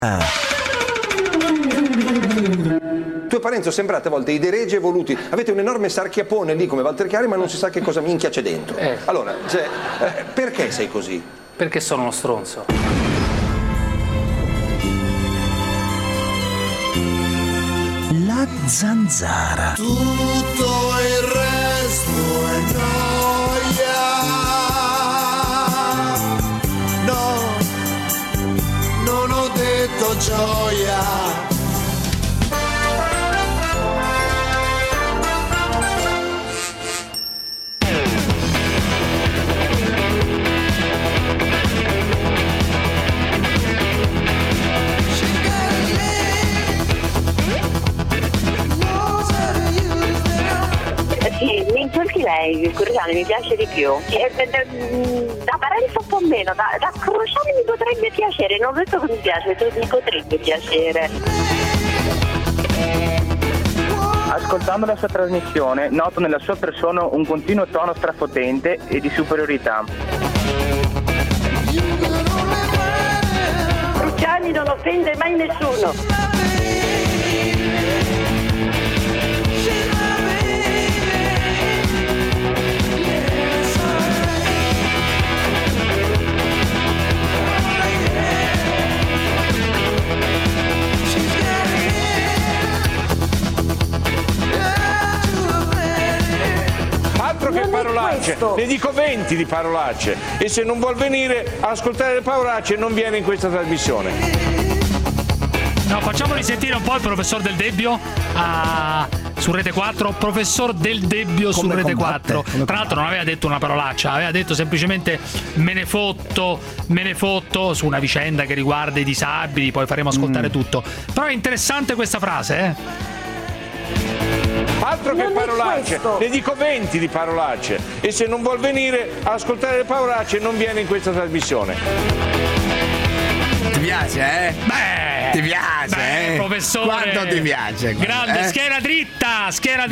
Tu e Parenzo sembrate a volte i dei regi evoluti, avete un enorme sarchiapone lì come Walter Chiari, ma non si sa che cosa minchia c'è dentro. Allora, perché sei così? Perché sono uno stronzo. La zanzara. Tutto il resto è noia. No, non ho detto gioia. Sì, mi insulti lei, Cruciani, mi piace di più. Da Parenzo un po' meno, da Cruciani mi potrebbe piacere, non ho detto che mi piace, mi potrebbe piacere. Ascoltando la sua trasmissione, noto nella sua persona un continuo tono strafotente e di superiorità. Cruciani non offende mai nessuno. Altro che parolacce, ne dico 20 di parolacce, e se non vuol venire a ascoltare le parolacce non viene in questa trasmissione. No, facciamo risentire un po' il professor Del Debbio su Rete 4. Professor Del Debbio su Rete 4. Tra l'altro non aveva detto una parolaccia, aveva detto semplicemente me ne fotto su una vicenda che riguarda i disabili, poi faremo ascoltare tutto. Però è interessante questa frase, Altro che parolacce, ne dico 20 di parolacce, e se non vuol venire a ascoltare le parolacce non viene in questa trasmissione. Ti piace, Beh, ti piace, professore. Quanto ti piace? Grande, schiena dritta.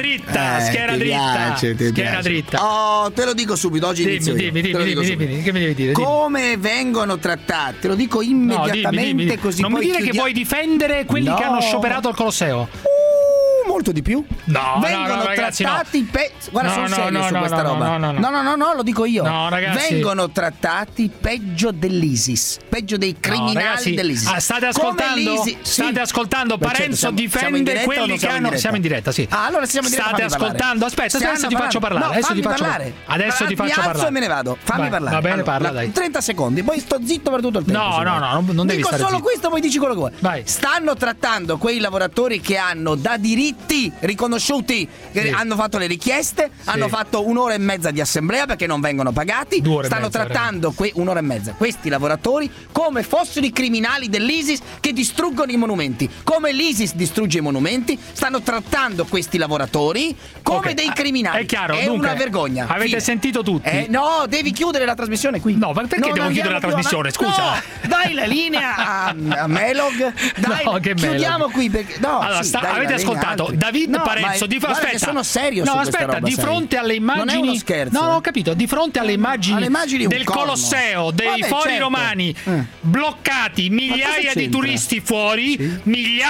Ti piace. Dritta. Oh, te lo dico subito, oggi inizio io. Dimmi, che mi devi dire? Come vengono trattati? Te lo dico immediatamente, dimmi. così. Non mi dire che vuoi difendere quelli che hanno scioperato al Colosseo. Molto di più. Vengono ragazzi, trattati guarda, sono serio su questa roba. No, lo dico io. No, ragazzi. Vengono trattati peggio dell'ISIS, peggio dei criminali dell'ISIS. State ascoltando? State ascoltando? Parenzo difende quelli che hanno. Siamo in diretta, sì. Allora siamo in diretta. State ascoltando? Aspetta, adesso ti faccio parlare. Adesso ti faccio parlare. E me ne vado. Fammi parlare. Va bene, parla, dai. 30 secondi, poi sto zitto per tutto il tempo. No, non devi stare solo zitto. questo, poi dici quello che vuoi. Vai. Stanno trattando quei lavoratori che hanno da diritti riconosciuti, che hanno fatto le richieste, hanno fatto un'ora e mezza di assemblea perché non vengono pagati. Stanno trattando un'ora e mezza questi lavoratori come fossero i criminali dell'ISIS che distruggono i monumenti. Come l'ISIS distrugge i monumenti, stanno trattando questi lavoratori come dei criminali. È chiaro, è dunque, una vergogna. Avete sentito tutti? No, devi chiudere la trasmissione qui. No, perché devo chiudere la trasmissione? Scusa. No, dai la linea a Melog. Dai, che chiudiamo qui perché allora, avete ascoltato David Parenzo aspetta. Sono serio su questa roba, di fronte alle immagini. Non è uno scherzo. No, ho capito. Di fronte alle immagini del Colosseo, dei fori romani bloccati, migliaia di turisti fuori,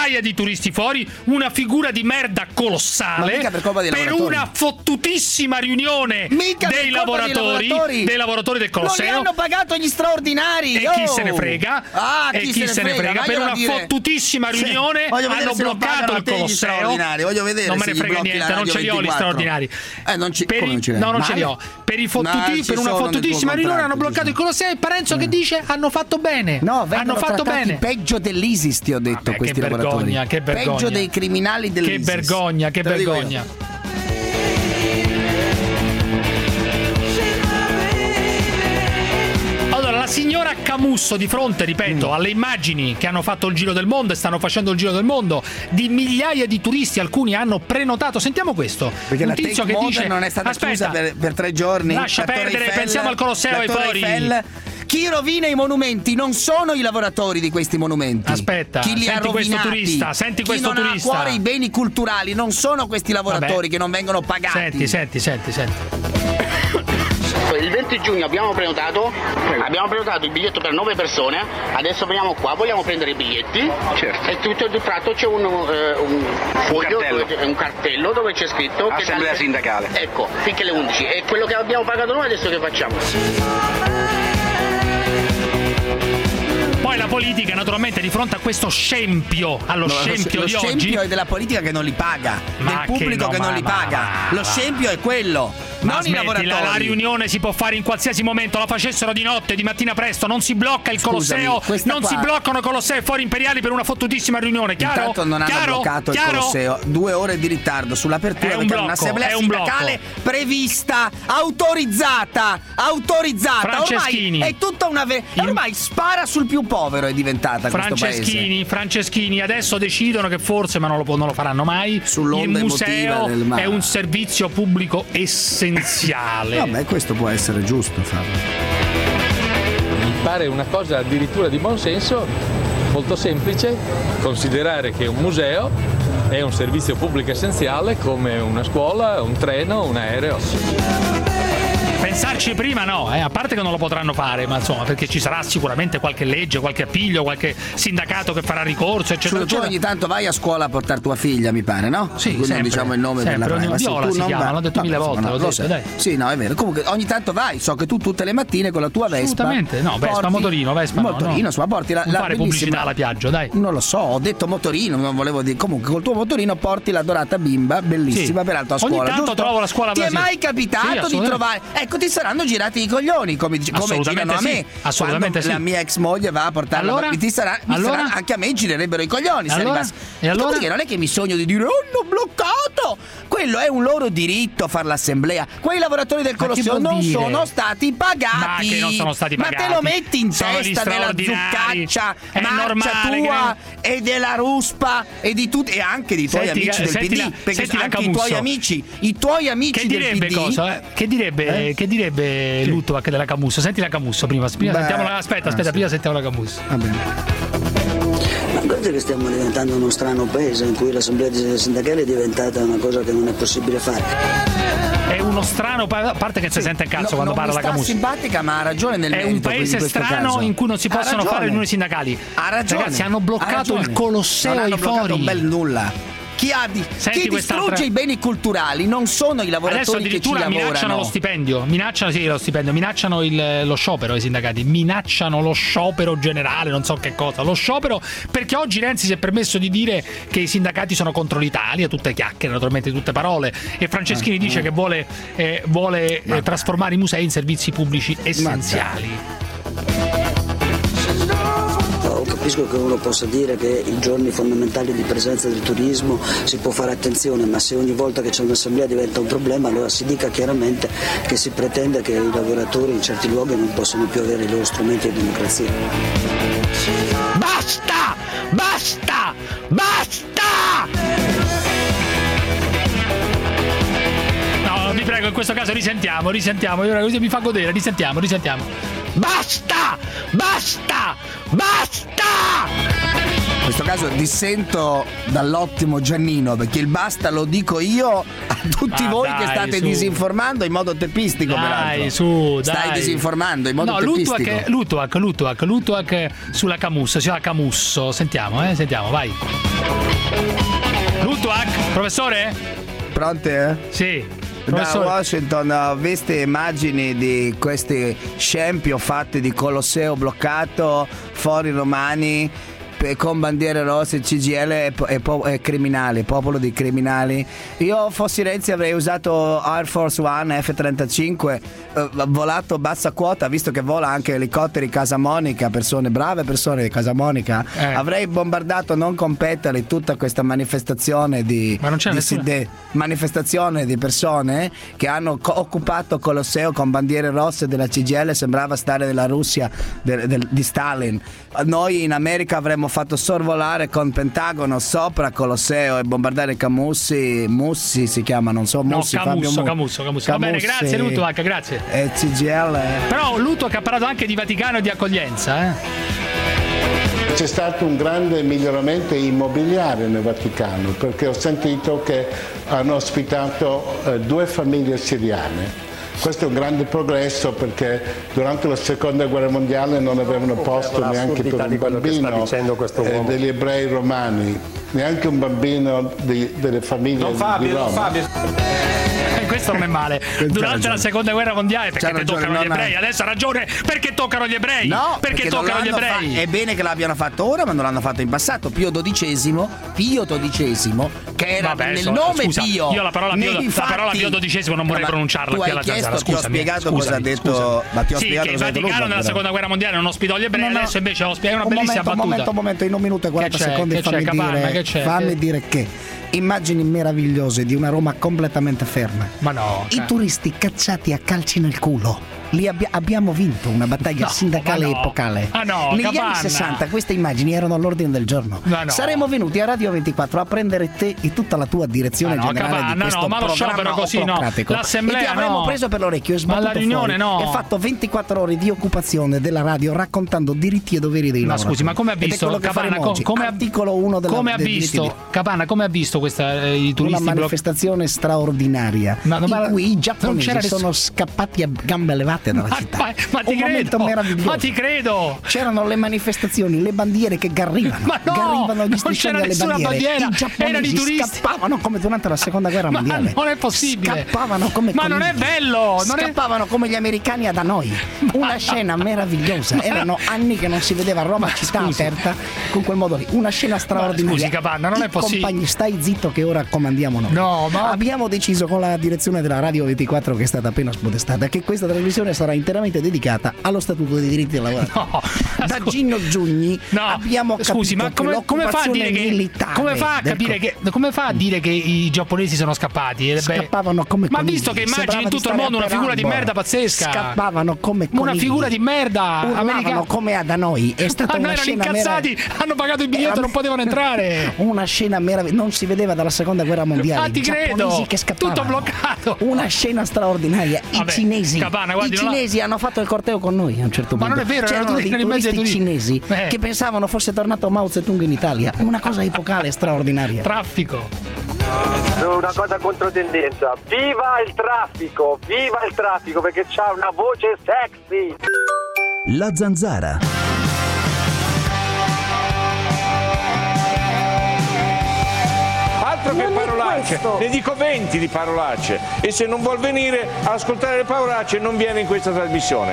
una figura di merda colossale per una fottutissima riunione dei lavoratori del Colosseo. Non li hanno pagato gli straordinari. E chi se ne frega? Chi se ne frega? Per una fottutissima riunione hanno bloccato il Colosseo. Voglio vedere. Non me ne frega niente, non ce li ho gli straordinari. Non ce li ho. Per una fottutissima riunione hanno bloccato il Colosseo e Parenzo che dice hanno fatto bene. No, hanno fatto bene. Peggio dell'ISIS, ti ho detto, questi lavoratori. Che vergogna. Peggio dei criminali dell'ISIS. Che vergogna. La signora Camusso di fronte, ripeto, alle immagini che hanno fatto il giro del mondo e stanno facendo il giro del mondo di migliaia di turisti, alcuni hanno prenotato. Sentiamo questo. Perché un la tizio Tate che Modern dice non è stata chiusa per 3 giorni. Lascia perdere, pensiamo al Colosseo e ai fori. Chi rovina i monumenti non sono i lavoratori di questi monumenti. Aspetta, chi li senti ha questo rovinati, turista, senti questo turista. Chi non ha a cuore i beni culturali non sono questi lavoratori che non vengono pagati. Senti. Il 20 giugno abbiamo prenotato il biglietto per 9 persone, adesso veniamo qua, vogliamo prendere i biglietti, certo. E tutto il tratto c'è un foglio, un cartello dove c'è scritto Assemblea sindacale. Ecco, finché le 11. E quello che abbiamo pagato noi adesso che facciamo? Poi la politica, naturalmente, di fronte a questo scempio, scempio di oggi. Lo scempio è della politica che non li paga, del pubblico che non li paga. Lo scempio è quello. Non i lavoratori. La riunione si può fare in qualsiasi momento, la facessero di notte, di mattina presto, non si blocca il Colosseo, si bloccano i Colossei fuori imperiali per una fottutissima riunione, chiaro? Intanto non hanno bloccato il Colosseo, 2 ore di ritardo sull'apertura perché è un'assemblea sindacale prevista, autorizzata. Ormai è tutta una ormai spara sul più povero è diventata questo paese. Franceschini adesso decidono che forse, ma non lo faranno mai, il museo è un servizio pubblico essenziale. Vabbè, questo può essere giusto farlo. Mi pare una cosa addirittura di buon senso, molto semplice, considerare che un museo è un servizio pubblico essenziale come una scuola, un treno, un aereo. Pensarci prima no, a parte che non lo potranno fare, ma insomma, perché ci sarà sicuramente qualche legge, qualche appiglio, qualche sindacato che farà ricorso, eccetera. Tu ogni tanto vai a scuola a portare tua figlia, mi pare, no? Sì, quindi sempre, diciamo il nome della Viola si chiama, l'ho detto 1000 volte, l'ho detto, dai. Sì, no, è vero. Comunque ogni tanto vai, so che tu tutte le mattine con la tua Vespa. Assolutamente, no, Vespa, motorino, insomma, porti la fare pubblicità alla Piaggio, dai. Non lo so, ho detto motorino, non volevo dire. Comunque col tuo motorino porti la dorata bimba, bellissima, peraltro a scuola. Ogni tanto trovo la scuola. Ti è mai capitato di trovare? Ecco, ti saranno girati i coglioni come girano a me. Assolutamente quando la mia ex moglie va a portarla, anche a me girerebbero i coglioni. E allora? Perché non è che mi sogno di dire hanno bloccato. Quello è un loro diritto far l'assemblea. Quei lavoratori del Colosseo non sono stati pagati. Ma che non sono stati pagati? Ma te lo metti in testa della zuccaccia marcia tua e della Ruspa e di tutti e anche di tuoi amici del PD, perché anche i tuoi amici del PD. Che direbbe Luttwak della Camusso? Senti la Camusso prima. Aspetta, prima sentiamo la Camusso. Va bene. Ma guarda che stiamo diventando uno strano paese in cui l'assemblea sindacale è diventata una cosa che non è possibile fare. È uno strano, a parte che si sente il cazzo quando parla la Camusso. È simpatica, ma ha ragione nel merito. È un paese strano caso. In cui non si possono fare riunioni sindacali. Ha ragione. Ragazzi, hanno bloccato il Colosseo ai fori. Un bel nulla. Chi distrugge i beni culturali non sono i lavoratori che ci lavorano. Minacciano lo stipendio, minacciano lo sciopero ai sindacati, minacciano lo sciopero generale, non so che cosa, lo sciopero perché oggi Renzi si è permesso di dire che i sindacati sono contro l'Italia, tutte chiacchiere, naturalmente tutte parole, e Franceschini dice che vuole trasformare i musei in servizi pubblici essenziali. Capisco che uno possa dire che in giorni fondamentali di presenza del turismo si può fare attenzione, ma se ogni volta che c'è un'assemblea diventa un problema, allora si dica chiaramente che si pretende che i lavoratori in certi luoghi non possono più avere i loro strumenti di democrazia. Basta! Basta! Basta! No, vi prego, in questo caso risentiamo, così mi fa godere, risentiamo. Basta! Basta! Basta! In questo caso dissento dall'ottimo Giannino, perché il basta lo dico io a tutti voi che state disinformando in modo teppistico. Stai disinformando in modo teppistico. Luttwak sulla Camusso. Sentiamo, vai. Luttwak, professore? Pronte? Sì. Da Washington ho visto immagini di questi scempi fatti di Colosseo bloccato, fuori romani con bandiere rosse, CGIL e criminali, popolo di criminali. Io fossi Renzi avrei usato Air Force One F-35, volato bassa quota, visto che vola anche elicotteri Casa Monica, brave persone di Casa Monica. Avrei bombardato non con petali tutta questa manifestazione manifestazione di persone che hanno occupato Colosseo con bandiere rosse della CGIL, sembrava stare nella Russia di Stalin. Noi in America avremmo fatto sorvolare con Pentagono sopra Colosseo e bombardare Mussi si chiama, non so, Mussi, Camusso. Va bene, grazie Luttwak, grazie. E CGIL. Però Luttwak ha parlato anche di Vaticano e di accoglienza, C'è stato un grande miglioramento immobiliare nel Vaticano, perché ho sentito che hanno ospitato 2 famiglie siriane Questo è un grande progresso perché durante la seconda guerra mondiale non avevano posto neanche per un bambino degli ebrei romani, neanche un bambino delle famiglie di Roma. Questo non è male. Durante la seconda guerra mondiale perché toccano gli ebrei. Adesso ha ragione perché toccano gli ebrei. No, perché toccano gli ebrei. È bene che l'abbiano fatto ora, ma non l'hanno fatto in passato. Pio XII, che era nel nome scusa, Pio. Io la parola Pio XII non vorrei pronunciarla qui alla Zanzara. Ti ho spiegato cosa ha detto. Ma ti ho spiegato che il Vaticano nella seconda guerra mondiale non ospitò gli ebrei, adesso invece lo spiega una bellissima battuta. Un momento, in 1 minuto e 40 secondi fammi dire che immagini meravigliose di una Roma completamente ferma. Ma no. I turisti cacciati a calci nel culo. Lì abbiamo vinto una battaglia sindacale epocale. Negli anni 60 queste immagini erano all'ordine del giorno. Saremmo venuti a Radio 24 a prendere te e tutta la tua direzione generale di questo ma lo sciopero così l'assemblea e ti avremmo preso per l'orecchio e sbattuto fuori e fatto 24 ore di occupazione della radio raccontando diritti e doveri dei lavoratori. Scusi, ma come ha visto Capanna? Articolo 1 della come ha visto Capanna? Come ha visto questa i turisti? Una manifestazione straordinaria in cui i giapponesi sono scappati a gambe levate dalla città. Ma ti credo, meraviglioso. Ma ti credo. C'erano le manifestazioni, le bandiere che garrivano. Ma no, garrivano gli striscioni alle bandiere. I giapponesi scappavano come durante la seconda guerra mondiale. Non è possibile. Scappavano come Ma non è bello. Scappavano come gli americani da noi. Una scena meravigliosa. Erano anni che non si vedeva Roma città aperta con quel modo lì. Una scena straordinaria. Scusi Capanna, non è possibile. Compagni, stai zitto che ora comandiamo noi. Abbiamo deciso con la direzione della Radio 24 che è stata appena spodestata che questa trasmissione sarà interamente dedicata allo Statuto dei diritti del lavoratore. Da Gino Giugni abbiamo capito ma come fa a dire militare come fa a dire che i giapponesi sono scappati? Scappavano come ma visto che immagini in tutto il mondo una figura di merda pazzesca. Scappavano come una figura di merda. Urlavano come da noi. È stata una scena incazzati, hanno pagato il biglietto e non potevano entrare. Una scena meravigliosa, non si vedeva dalla seconda guerra mondiale. Ma ti credo, che scappavano. Tutto bloccato. Una scena straordinaria. I cinesi hanno fatto il corteo con noi a un certo punto. Ma non è vero, c'erano dei turisti cinesi che pensavano fosse tornato Mao Zedong in Italia. Una cosa epocale straordinaria. Traffico. Una cosa controtendenza. Viva il traffico perché c'ha una voce sexy. La Zanzara. Altro che parolacce, ne dico 20 di parolacce e se non vuol venire a ascoltare le parolacce non viene in questa trasmissione.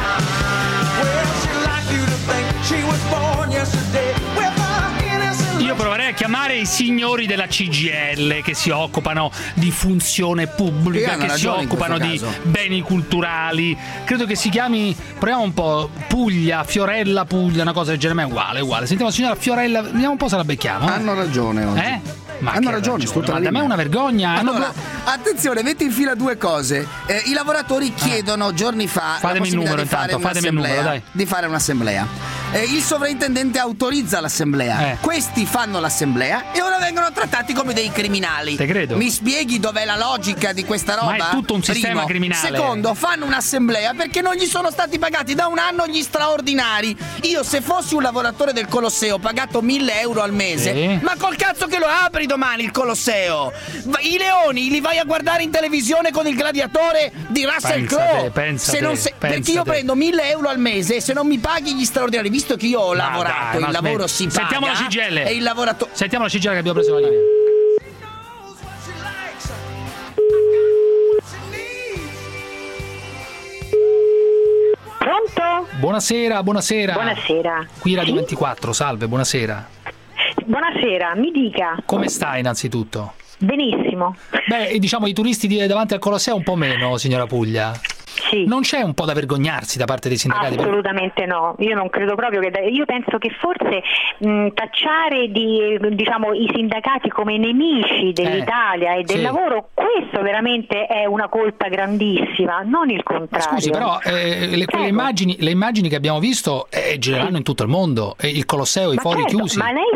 Io proverei a chiamare i signori della CGIL che si occupano di funzione pubblica, che si occupano di beni culturali. Credo che si chiami, proviamo un po', Fiorella Puglia, una cosa del genere, ma è uguale. Sentiamo la signora Fiorella, vediamo un po' se la becchiamo. Hanno ragione oggi. Hanno ragione, ma da me è una vergogna. Allora, attenzione, metti in fila due cose. I lavoratori chiedono giorni fa fatemi il numero intanto, fatemi il numero, dai. Di fare un'assemblea. Il sovrintendente autorizza l'assemblea. Questi fanno l'assemblea e ora vengono trattati come dei criminali. Te credo. Mi spieghi dov'è la logica di questa roba? Ma è tutto un sistema criminale. Secondo, fanno un'assemblea perché non gli sono stati pagati da un anno gli straordinari. Io se fossi un lavoratore del Colosseo pagato 1.000 euro al mese, ma col cazzo che lo apri domani il Colosseo? I leoni li vai a guardare in televisione con il gladiatore di Russell Crowe. Perché io prendo 1.000 euro al mese e se non mi paghi gli straordinari, visto che io ho lavorato, il lavoro si paga. Sentiamo la CGIL. E il lavoratore. Sentiamo la CGIL che abbiamo preso la linea. Pronto? Buonasera. Buonasera. Qui Radio 24, salve, buonasera. Buonasera, mi dica. Come sta innanzitutto? Benissimo. Beh, diciamo i turisti davanti al Colosseo un po' meno, signora Puglia. Sì. Non c'è un po' da vergognarsi da parte dei sindacati? Assolutamente no, io non credo proprio che io penso che forse tacciare i sindacati come nemici dell'Italia e del lavoro, questo veramente è una colpa grandissima, non il contrario. Scusi, però le immagini che abbiamo visto gireranno in tutto il mondo, il Colosseo, i fori chiusi. Ma lei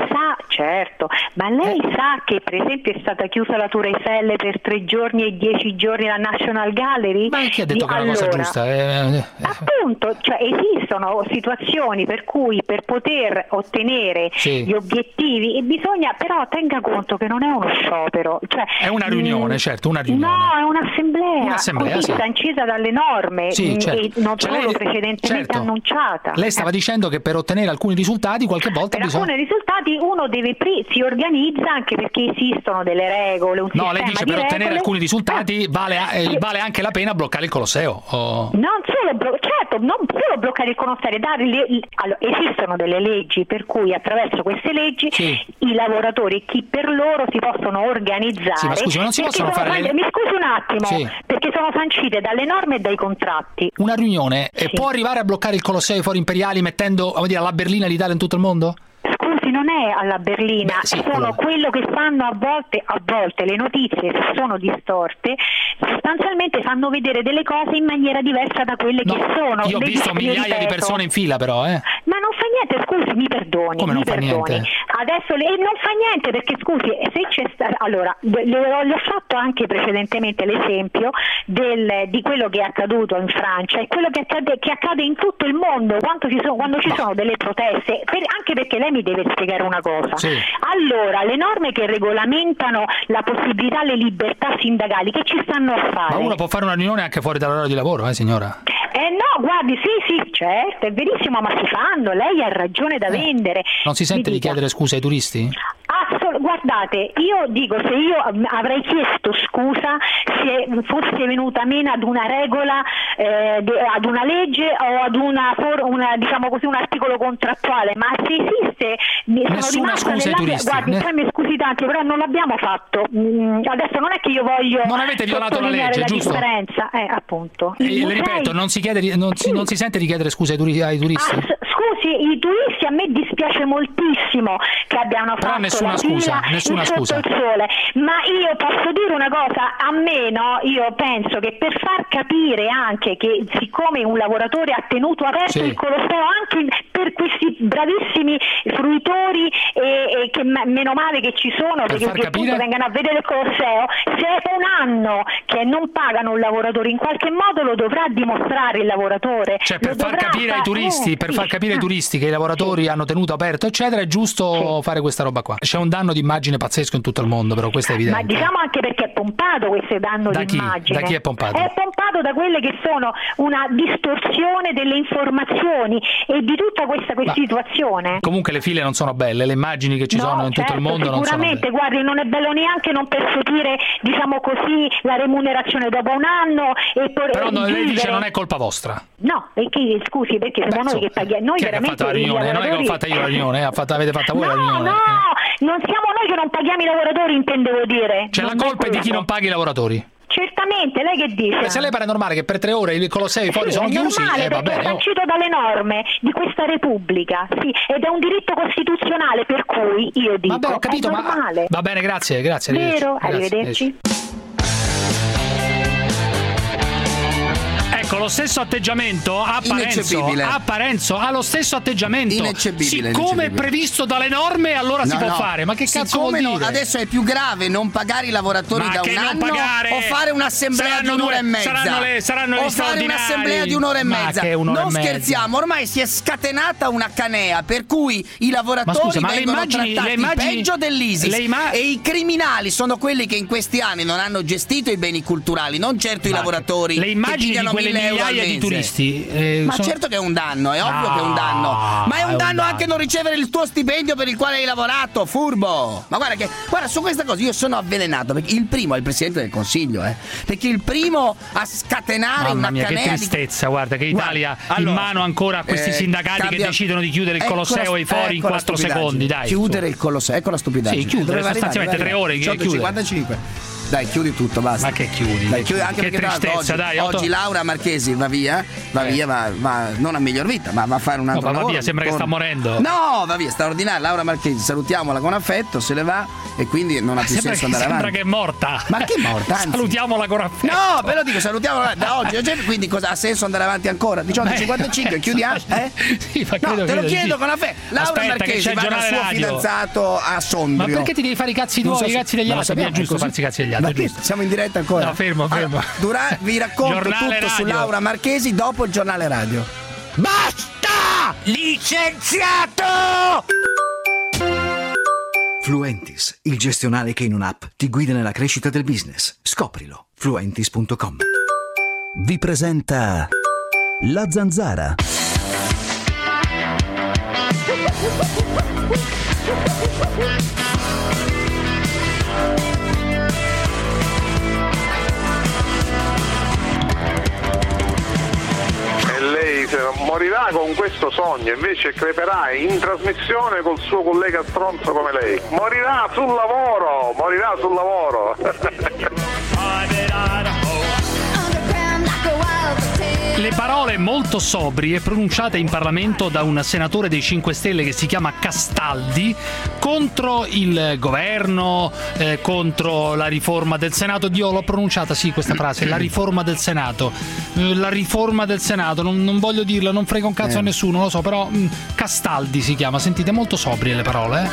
sa che per esempio è stata chiusa la Tour Eiffel per 3 giorni e 10 giorni la National Gallery? Ma chi ha detto che è una cosa giusta. Appunto, cioè esistono situazioni per cui per poter ottenere gli obiettivi bisogna, però tenga conto che non è uno sciopero, cioè è una riunione, certo, una riunione. No, è un'assemblea così sancita dalle norme e non solo precedentemente annunciata. Lei stava dicendo che per ottenere alcuni risultati qualche volta alcuni risultati uno deve si organizza, anche perché esistono delle regole, un sistema lei dice di per ottenere regole. Alcuni risultati vale anche la pena bloccare il Colosseo. Non solo bloccare il Colosseo, allora, esistono delle leggi per cui attraverso queste leggi i lavoratori, chi per loro, si possono organizzare. Sì, ma scusi, ma non si possono fare mi scusi un attimo, perché sono sancite dalle norme e dai contratti. Una riunione può arrivare a bloccare il Colosseo e i fori imperiali mettendo alla berlina l'Italia in tutto il mondo? Scusi, non è alla berlina, sono quello che fanno a volte le notizie, se sono distorte, sostanzialmente fanno vedere delle cose in maniera diversa da quelle che sono. Io ho visto migliaia di persone in fila, però. Ma non fa niente, scusi, mi perdoni. Come non fa perdoni. niente? Adesso non fa niente, perché scusi, se c'è allora, le ho fatto anche precedentemente l'esempio di quello che è accaduto in Francia e quello che accade in tutto il mondo quando ci sono delle proteste, anche perché lei mi deve spiegare una cosa. Allora, le norme che regolamentano la possibilità, le libertà sindacali, che ci stanno a fare? Ma uno può fare una riunione anche fuori dall'orario di lavoro, signora? No, guardi, sì, certo, è verissimo, ma si fanno, lei ha ragione da vendere. Non si sente di chiedere scusa ai turisti? Guardate, io dico, se io avrei chiesto scusa se fosse venuta meno ad una regola, ad una legge o ad diciamo così, un articolo contrattuale, ma se esiste, nessuna scusa ai turisti. Guardi, mi scusi tanto, però non l'abbiamo fatto. Adesso non è che io voglio non avete violato la legge, giusto? Differenza, appunto. Le ripeto, non si sente di chiedere scusa ai turisti? Scusi, i turisti, a me dispiace moltissimo che abbiano fatto nessuna scusa sotto il sole, ma io posso dire una cosa, io penso che per far capire anche che siccome un lavoratore ha tenuto aperto il Colosseo anche per questi bravissimi fruitori e che meno male che ci sono, perché appunto vengano a vedere il Colosseo, se è un anno che non pagano un lavoratore, in qualche modo lo dovrà dimostrare il lavoratore. Cioè per far capire ai turisti, ai turisti che i lavoratori hanno tenuto aperto eccetera, è giusto fare questa roba qua. C'è un danno di immagine pazzesco in tutto il mondo, però questo è evidente. Ma diciamo anche perché è pompato questo danno di immagine. Da chi è pompato? È pompato da quelle che sono una distorsione delle informazioni e di tutta questa situazione. Comunque le file non sono belle, le immagini che ci sono in tutto il mondo non sono belle. Sicuramente, guardi, non è bello neanche non percepire, diciamo così, la remunerazione dopo un anno e però lei dice non è colpa vostra. No, perché scusi, perché siamo noi che paghiamo. Noi veramente la riunione, non è che ho fatto io la riunione, avete fatto voi la riunione. No, non siamo noi che non paghiamo i lavoratori, intendevo dire. Cioè la colpa è di chi non paga i lavoratori. Certamente, lei che dice? Se lei pare normale che per 3 ore il Colosseo fuori sono chiusi, va bene. È sancito dalle norme di questa Repubblica, ed è un diritto costituzionale, per cui io dico vabbè, ho capito, è normale. Va bene, grazie. Vero, arrivederci. Ecco, lo stesso atteggiamento a Parenzo ha lo stesso atteggiamento. Siccome è previsto dalle norme, allora si può fare. Ma che cazzo vuol dire? Adesso è più grave non pagare i lavoratori da un anno o fare un'assemblea di un'ora e mezza. Saranno o fare un'assemblea di un'ora e mezza. Non scherziamo, ormai si è scatenata una canea per cui i lavoratori vengono trattati peggio dell'ISIS e i criminali sono quelli che in questi anni non hanno gestito i beni culturali, non certo i lavoratori. Le immagini di quelle migliaia di turisti ma certo che è un danno, è ovvio che è un danno, ma è un danno anche non ricevere il tuo stipendio per il quale hai lavorato, furbo. Ma guarda, su questa cosa io sono avvelenato, perché il primo è il Presidente del Consiglio, perché il primo a scatenare una canea. Che tristezza, guarda che Italia in mano ancora a questi sindacati che decidono di chiudere il Colosseo e i fori in 4 secondi, dai. Chiudere il Colosseo, ecco la stupidaggine. Sì, chiudere sostanzialmente 3 ore, 55. Dai, chiudi tutto, basta. Ma che chiudi? Anche che perché tristezza, oggi Laura Marchesi va via, non a miglior vita, ma va a fare un altro lavoro. Va via, sembra che sta morendo. No, va via, straordinaria. Laura Marchesi, salutiamola con affetto, se ne va e quindi non ha più senso andare avanti. Sembra che è morta. Ma che è morta? Anzi. Salutiamola con affetto. No, ve lo dico, salutiamola da oggi, quindi cosa ha senso andare avanti ancora? 18:55, chiudiamo? Sì, ma credo, te lo chiedo con affetto. Laura Marchesi va dal suo fidanzato a Sondrio. Ma perché ti devi fare i cazzi tuoi, i cazzi degli altri? È giusto farsi i cazzi degli altri. sbagliato. Siamo in diretta ancora. No, fermo. Vi racconto Giornale tutto radio. su Laura Marchesi dopo il giornale radio. Basta! Licenziato! Fluentis, il gestionale che in un'app ti guida nella crescita del business. Scoprilo. Fluentis.com. Vi presenta La Zanzara. E lei morirà con questo sogno, invece creperà in trasmissione col suo collega stronzo come lei. Morirà sul lavoro. Le parole molto sobrie pronunciate in Parlamento da un senatore dei 5 Stelle che si chiama Castaldi contro il governo, contro la riforma del Senato. Io l'ho pronunciata, sì, questa frase, la riforma del Senato. La riforma del Senato, non voglio dirla, non frega un cazzo a nessuno, lo so, però Castaldi si chiama, sentite, molto sobrie le parole.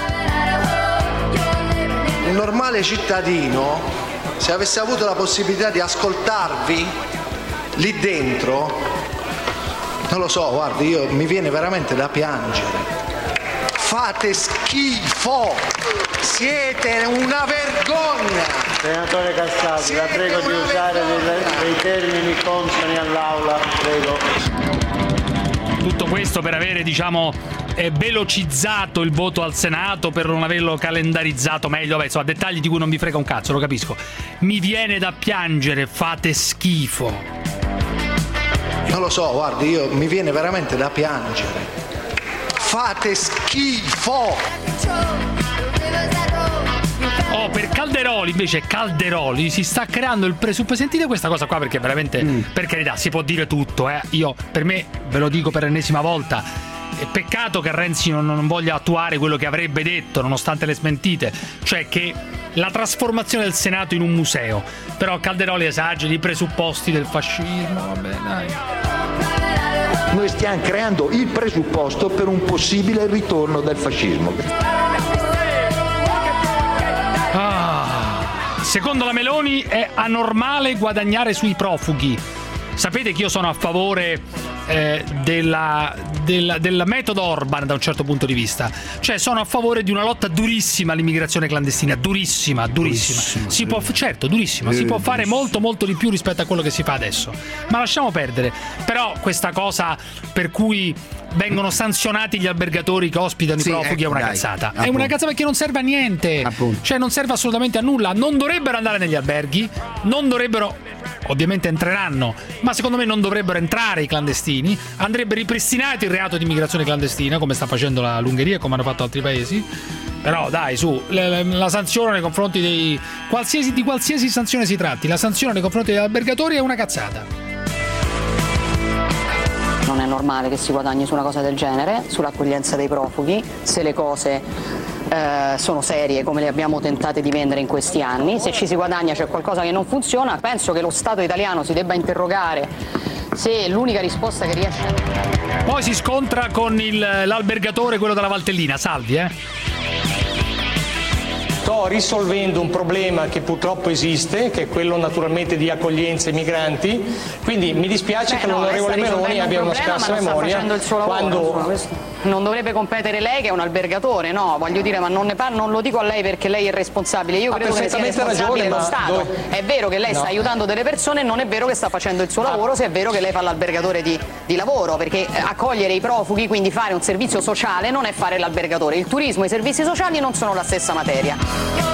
Un normale cittadino, se avesse avuto la possibilità di ascoltarvi lì dentro, non lo so, guardi, mi viene veramente da piangere. Fate schifo, siete una vergogna. Senatore Castaldi, la prego di usare dei termini consoni all'aula, prego. Tutto questo per avere, velocizzato il voto al Senato, per non averlo calendarizzato meglio. Insomma, dettagli di cui non vi frega un cazzo, lo capisco. Mi viene da piangere, fate schifo. Non lo so, guardi, mi viene veramente da piangere. Fate schifo! Per Calderoli invece, si sta creando il presupposto. Sentite questa cosa qua, perché veramente, per carità, si può dire tutto, Io, per me, ve lo dico per l'ennesima volta, è peccato che Renzi non voglia attuare quello che avrebbe detto, nonostante le smentite, cioè che la trasformazione del Senato in un museo. Però Calderoli esagera i presupposti del fascismo, vabbè, dai. Noi stiamo creando il presupposto per un possibile ritorno del fascismo. Secondo la Meloni è anormale guadagnare sui profughi. Sapete che io sono a favore del metodo Orban da un certo punto di vista, cioè sono a favore di una lotta durissima all'immigrazione clandestina, durissima. Si può, certo, durissima, si può fare molto molto di più rispetto a quello che si fa adesso, ma lasciamo perdere. Però questa cosa per cui vengono sanzionati gli albergatori che ospitano i profughi è una cazzata. È una cazzata perché non serve a niente, cioè non serve assolutamente a nulla. Non dovrebbero andare negli alberghi, non dovrebbero, ovviamente entreranno, ma secondo me non dovrebbero entrare i clandestini. Andrebbe ripristinato il reato di immigrazione clandestina, come sta facendo l'Ungheria e come hanno fatto altri paesi. Però dai, su, la sanzione nei confronti di qualsiasi sanzione si tratti, la sanzione nei confronti degli albergatori è una cazzata. Non è normale che si guadagni su una cosa del genere, sull'accoglienza dei profughi, se le cose sono serie come le abbiamo tentate di vendere in questi anni. Se ci si guadagna c'è qualcosa che non funziona. Penso che lo Stato italiano si debba interrogare se l'unica risposta che riesce. Poi si scontra con l'albergatore, quello della Valtellina. Salvi, Sto risolvendo un problema che purtroppo esiste, che è quello naturalmente di accoglienza ai migranti, quindi mi dispiace che l'onorevole Meloni abbia una scarsa memoria quando... Non dovrebbe competere lei che è un albergatore, no? Voglio dire, ma non lo dico a lei perché lei è responsabile, io credo che sia responsabile lo Stato. È vero che lei sta aiutando delle persone, non è vero che sta facendo il suo lavoro, se è vero che lei fa l'albergatore di lavoro, perché accogliere i profughi, quindi fare un servizio sociale, non è fare l'albergatore. Il turismo e i servizi sociali non sono la stessa materia.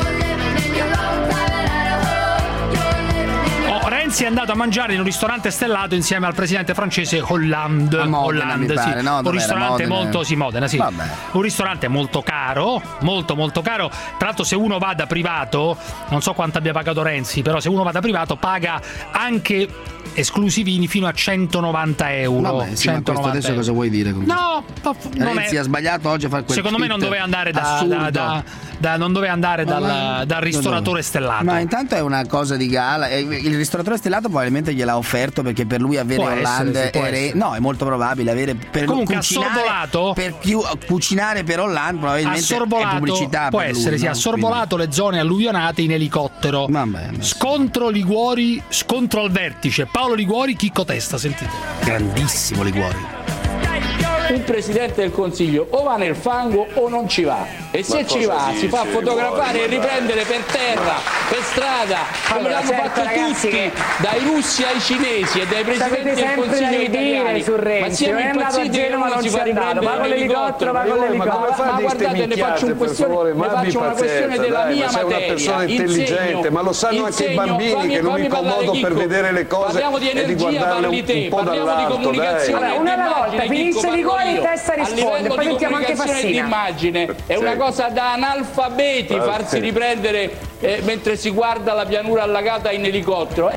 Renzi è andato a mangiare in un ristorante stellato insieme al presidente francese Hollande, sì. Un ristorante molto Modena, sì. Vabbè. Un ristorante molto caro, molto molto caro. Tra l'altro, se uno va da privato, non so quanto abbia pagato Renzi, però se uno va da privato paga anche esclusivini fino a 190 euro. Vabbè, sì, ma questo adesso cosa vuoi dire? No, Renzi ha sbagliato oggi a fare quel secondo me non doveva andare non doveva andare dal ristoratore stellato. Ma intanto è una cosa di gala. Il ristoratore stellato probabilmente gliel'ha offerto, perché per lui avere Hollande no, è molto probabile avere per comunque Assorbolato, per cucinare per Hollande probabilmente è pubblicità. Può per essere, lui, sì, Assorbolato le zone alluvionate in elicottero. Scontro Liguori, scontro al vertice. Paolo Liguori, Chicco Testa, sentite. Grandissimo Liguori. Un presidente del Consiglio o va nel fango o non ci va, e se ci va si fa fotografare e riprendere per terra, per strada, come l'hanno fatto tutti, dai russi ai cinesi e dai presidenti del Consiglio italiani. Ma siamo impazziti che non si fa riprendere l'elicottero, ma guardate, ne faccio una questione della mia materia. Sei una persona intelligente, ma lo sanno anche i bambini che l'unico modo per vedere le cose è di guardarle un po' dall'alto. Una alla volta, finisce Liguori in testa risponde, poi sentiamo anche Fassina. L'immagine è una cosa da analfabeti farsi riprendere mentre si guarda la pianura allagata in elicottero.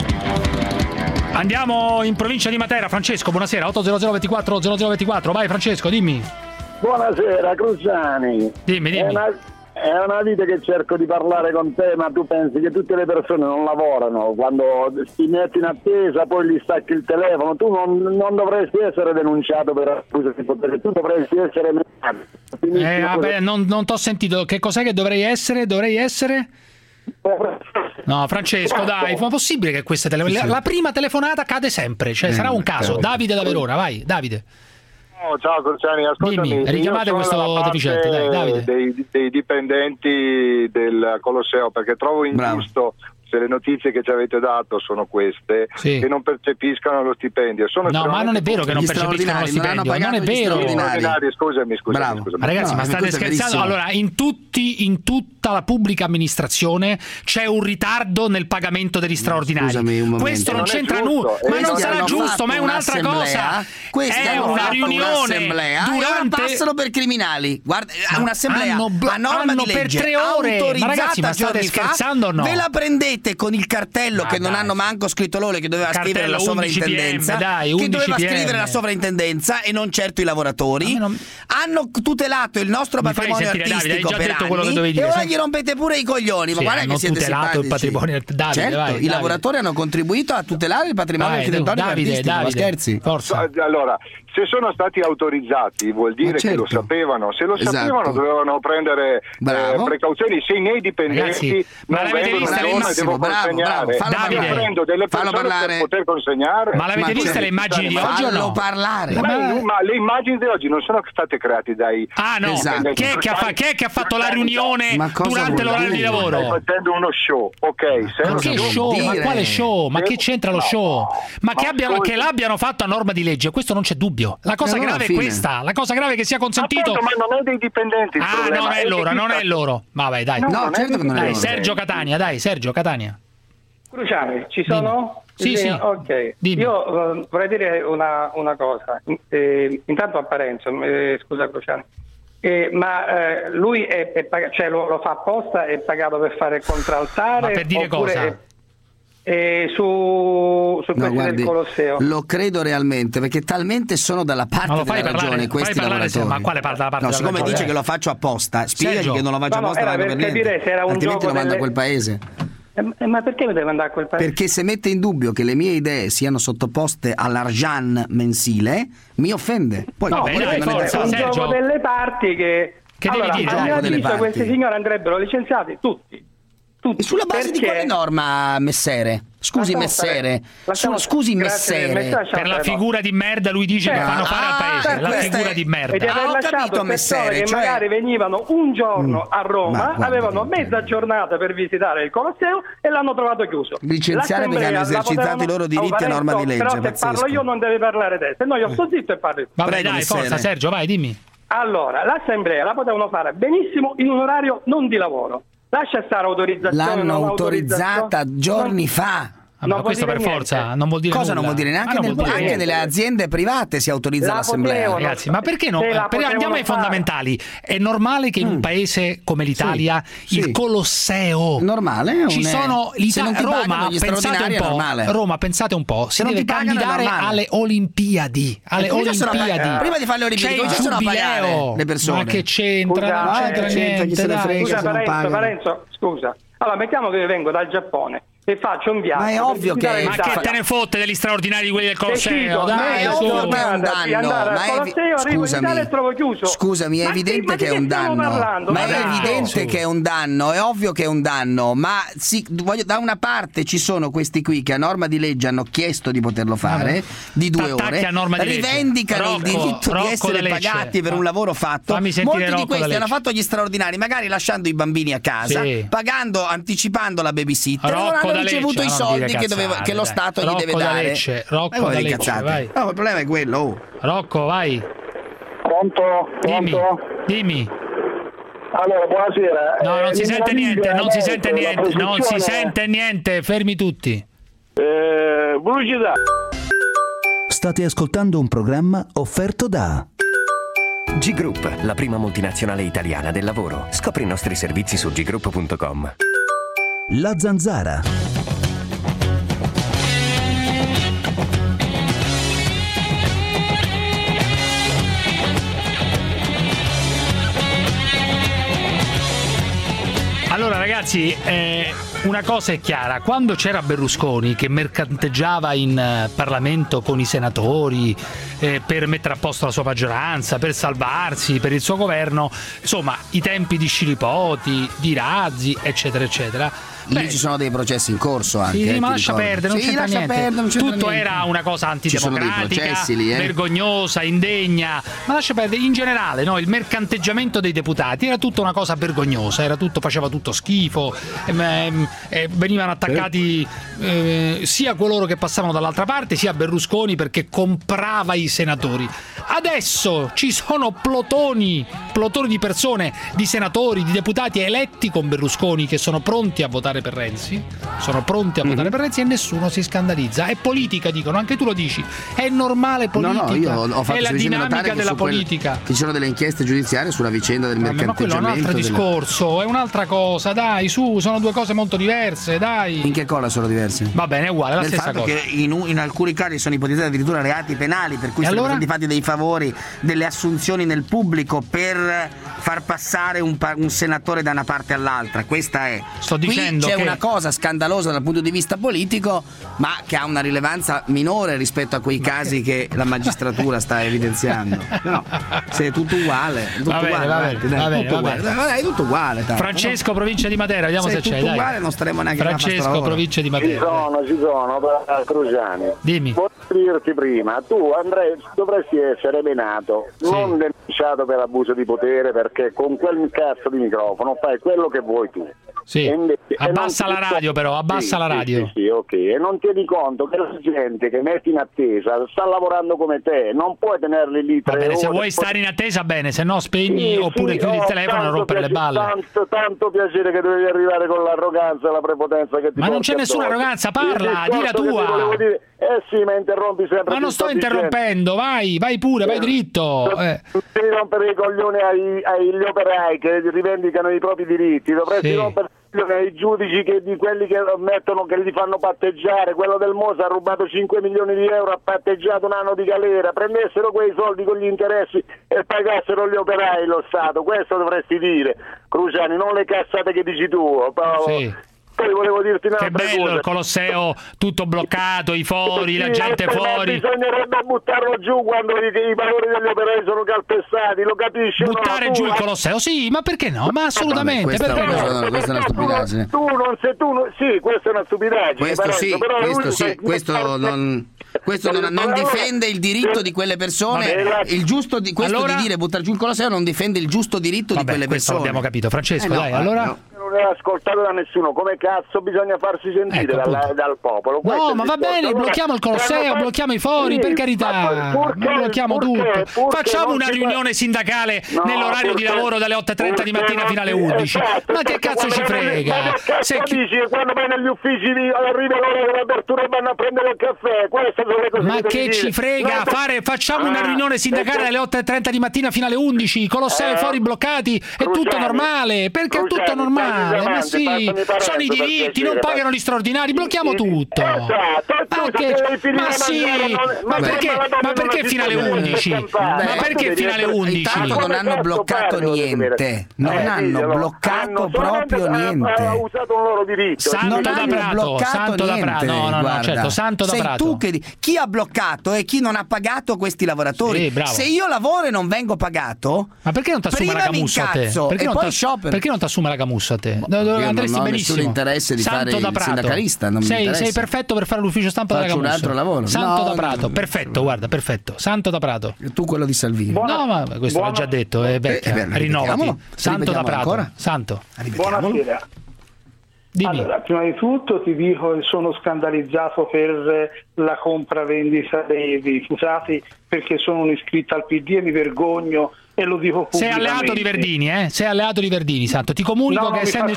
Andiamo in provincia di Matera. Francesco, buonasera. 80024 0024. Vai Francesco, dimmi. Buonasera Cruciani. Dimmi. È una vita che cerco di parlare con te, ma tu pensi che tutte le persone non lavorano, quando ti metti in attesa poi gli stacchi il telefono. Tu non dovresti essere denunciato per abuso di potere, tu dovresti essere vabbè, non t'ho sentito. Che cos'è che dovrei essere? No, Francesco, dai, ma possibile che queste la prima telefonata cade sempre, cioè sarà un caso. Davide da Verona, vai, Davide. Ciao Cruciani, ascoltami. Dimmi, richiamate questo deficiente, dai, Davide. Dei dipendenti del Colosseo, perché trovo ingiusto se le notizie che ci avete dato sono queste, che non percepiscano lo stipendio. No, ma non è vero che non percepiscano lo stipendio, non è vero. Scusami. Ragazzi, ma state scherzando? Allora, in tutta la pubblica amministrazione c'è un ritardo nel pagamento degli straordinari. Questo non c'entra nulla, ma non sarà giusto, ma è un'altra cosa. Questa è una riunione durante passano per criminali. Guarda, un'assemblea a norma di legge, per 3 ore. Ma ragazzi, ma state scherzando o no? Ve la prendete con il cartello che non hanno manco scritto loro, che doveva scrivere la sovrintendenza, che doveva scrivere la sovrintendenza e non certo i lavoratori. Hanno tutelato il nostro patrimonio artistico per anni e ora gli rompete pure i coglioni. Ma guarda che siete simpatici. Il patrimonio certo, i lavoratori hanno contribuito a tutelare il patrimonio architettonico e artistico. Ma scherzi? Forza. Allora, se sono stati autorizzati vuol dire che lo sapevano. Se lo sapevano dovevano prendere precauzioni. Se i miei dipendenti non vengono devo consegnare. Davide, prendo delle persone per poter consegnare. Ma l'avete vista le immagini di oggi o no? Parlare. Ma le immagini di oggi non sono state create dai... Ah no, chi è che ha fatto la riunione durante l'orario di lavoro? Stai facendo uno show, ok? Ma che show? Ma quale show? Ma che c'entra lo show? Ma che l'abbiano fatto a norma di legge, questo non c'è dubbio. La cosa grave è questa, la cosa grave è che sia consentito. Ma non è dei dipendenti. Non è loro. Vabbè, dai. No, certo che non è loro. Sergio Catania. Cruciani, ci sono? Sì. Ok. Dimmi. Io vorrei dire una cosa. Intanto a Parenzo, scusa Cruciani. Lui cioè lo fa apposta, è pagato per fare contraltare? Ma per dire cosa? Su del Colosseo. Lo credo realmente, perché talmente sono dalla parte della ragione questi lavoratori. Ma quale parte della parte? No, siccome dice che lo faccio apposta, spiegagli che non lo faccio apposta, per capire se era un altrimenti lo mando a quel paese. Ma perché mi deve mandare a quel paese? Perché se mette in dubbio che le mie idee siano sottoposte all'argent mensile, mi offende. Poi è un gioco delle parti che devi dire? A mio avviso questi signori andrebbero licenziati tutti. E sulla base di quale norma, Messere? Scusi Messere. Per la figura di merda lui dice che fanno fare al paese. La figura di merda. E di aver lasciato persone che magari venivano un giorno a Roma, avevano mezza giornata per visitare il Colosseo e l'hanno trovato chiuso. Licenziare perché hanno esercitato i loro diritti a norma di legge. Però se parlo io non deve parlare te, se no io sto zitto e parlo. Vabbè, dai, forza Sergio, vai, dimmi. Allora, l'assemblea la potevano fare benissimo in un orario non di lavoro. Lascia stare autorizzazione. L'hanno autorizzata giorni fa. Ma questo per forza non vuol dire cosa nulla. non vuol dire anche nelle aziende private si autorizza l'assemblea. Ragazzi, ma perché no? Andiamo ai fondamentali. È normale che in un paese come l'Italia il Colosseo normale ci sono Roma, pensate un po', si deve candidare alle Olimpiadi. Prima di fare le Olimpiadi cominciano a pagare le persone. Ma che c'entra? Parenzo, scusa. Allora, mettiamo che vengo dal Giappone e faccio un viaggio. Ma è ovvio che ma che te ne fotte degli straordinari di quelli del Colosseo? Dai, è ovvio che è un danno. Scusami, è evidente che è un danno. Ma è evidente che è un danno, è ovvio che è un danno, ma da una parte ci sono questi qui che a norma di legge hanno chiesto di poterlo fare di 2 ore, rivendicano il diritto di essere pagati per un lavoro fatto. Molti di questi hanno fatto gli straordinari, magari lasciando i bambini a casa, pagando, anticipando la babysitter, ricevuto i soldi che lo Stato gli deve dare. Rocco da Lecce, vai. No, il problema è quello. Rocco, vai. Pronto? Dimmi. Allora, buonasera. No, non si sente niente, non si sente niente, fermi tutti. Pubblicità. State ascoltando un programma offerto da G-Group, la prima multinazionale italiana del lavoro. Scopri i nostri servizi su group.com. La Zanzara. Allora ragazzi, una cosa è chiara, quando c'era Berlusconi che mercanteggiava in Parlamento con i senatori per mettere a posto la sua maggioranza, per salvarsi, per il suo governo, insomma i tempi di Scilipoti, di Razzi, eccetera eccetera. Lì ci sono dei processi in corso anche. Sì, ma lascia perdere, non c'entra niente. Tutto era una cosa antidemocratica, vergognosa, indegna. Ma lascia perdere, in generale, no, il mercanteggiamento dei deputati era tutta una cosa vergognosa, faceva tutto schifo, venivano attaccati sia coloro che passavano dall'altra parte, sia Berlusconi perché comprava i senatori. Adesso ci sono plotoni di persone, di senatori, di deputati eletti con Berlusconi che sono pronti a votare per Renzi, e nessuno si scandalizza. È politica, dicono, anche tu lo dici, è normale politica. No, io ho fatto è la dinamica della politica. Ci sono delle inchieste giudiziarie sulla vicenda del mercanteggiamento. Ma quello è un altro discorso, è un'altra cosa, dai, sono due cose molto diverse, dai. In che cosa sono diverse? Va bene, è uguale, è la stessa cosa. Che in alcuni casi sono ipotizzati addirittura reati penali, per cui sono stati fatti dei favori, delle assunzioni nel pubblico per far passare un senatore da una parte all'altra. Questa è. Sto dicendo c'è una cosa scandalosa dal punto di vista politico, ma che ha una rilevanza minore rispetto a quei casi che la magistratura sta evidenziando. No, se è tutto uguale, è tutto uguale. Francesco, provincia di Matera, vediamo se c'è. Tutto uguale, non staremo neanche Francesco, provincia di Matera. Ci sono, Cruciani. Dimmi. Voglio dirti prima, tu dovresti essere menato, non denunciato per abuso di potere, perché con quel cazzo di microfono fai quello che vuoi tu. Sì. Abbassa la radio, però, abbassa la radio. Sì, ok. E non tieni conto che la gente che metti in attesa sta lavorando come te, non puoi tenerli lì 3 ore. Se vuoi stare in attesa, bene, se no spegni oppure chiudi il telefono e rompere le balle. Tanto piacere che dovevi arrivare con l'arroganza e la prepotenza che ti Ma non c'è nessuna arroganza, parla, di la tua. Sì, ma interrompi sempre. Ma non sto interrompendo, vai pure, vai dritto. Non devi rompere i coglioni agli operai che rivendicano i propri diritti, dovresti rompere ai giudici di quelli che ammettono che li fanno patteggiare. Quello del Mosa ha rubato 5 milioni di euro, ha patteggiato un anno di galera, prendessero quei soldi con gli interessi e pagassero gli operai, lo Stato. Questo dovresti dire, Cruciani, non le cazzate che dici tu. Poi volevo dirti un'altra cosa. Che bello il Colosseo tutto bloccato, i fori, la gente fuori. Bisognerebbe buttarlo giù quando i valori degli operai sono calpestati, lo capisci? Buttare giù il Colosseo, sì, ma perché no? Ma assolutamente, questa è una stupidaggine. Sì, questa è una stupidaggine. Questo non difende il diritto di quelle persone. Il giusto di questo di dire buttare giù il Colosseo non difende il giusto diritto di quelle persone. Questo l'abbiamo capito, Francesco, dai, allora. non è ascoltato da nessuno, come cazzo bisogna farsi sentire dal popolo? No, ma va bene, allora, blocchiamo il Colosseo, blocchiamo i fori, per carità, blocchiamo tutto. Facciamo una riunione sindacale nell'orario di lavoro dalle 8:30 di mattina fino alle 11. Ma che cazzo ci frega? Quando vai negli uffici arriva l'ora dell'apertura e vanno a prendere il caffè, ma che ci frega? Facciamo una riunione sindacale dalle 8:30 di mattina fino alle 11, Colosseo e fori bloccati, è tutto normale, perché è tutto normale, ma sì, sono i diritti, non pagano gli straordinari, blocchiamo tutto. Ma sì, ma perché fino alle 11? Ma perché fino alle 11? Intanto non hanno bloccato niente, non hanno bloccato proprio niente. Usato un loro diritto. Santo da Prato, no, certo, Santo da Prato. Chi ha bloccato e chi non ha pagato questi lavoratori. Se io lavoro e non vengo pagato, ma perché non ti assume la camussa a te? Perché non ti assume la camussa a te? Andresti benissimo. Nessun interesse di fare il sindacalista. Sei perfetto per fare l'ufficio stampa della camussa. Faccio un altro lavoro. Santo da Prato, perfetto, guarda, perfetto. Santo da Prato. E tu quello di Salvini. No, ma questo l'ho già detto, è vecchia. Rinnovati. Santo da Prato. Santo. Buonasera. Dimmi. Allora, prima di tutto ti dico che sono scandalizzato per la compravendita dei rifusati, perché sono un iscritto al PD e mi vergogno e lo dico pubblicamente. Sei alleato di Verdini, Sei alleato di Verdini, Santo. Ti comunico che essendo...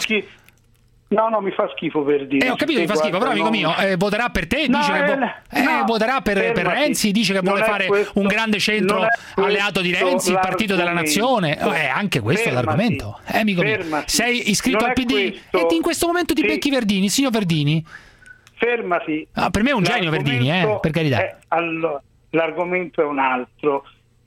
No, mi fa schifo Verdini. Ho capito, mi fa schifo, però amico mio, voterà per te, dice che voterà per Renzi, dice che vuole fare un grande centro alleato di Renzi, il partito della nazione. Anche questo è l'argomento. Amico mio, sei iscritto al PD e in questo momento ti becchi Verdini, signor Verdini? Fermati. Per me è un genio Verdini, per carità. Allora, l'argomento è un altro.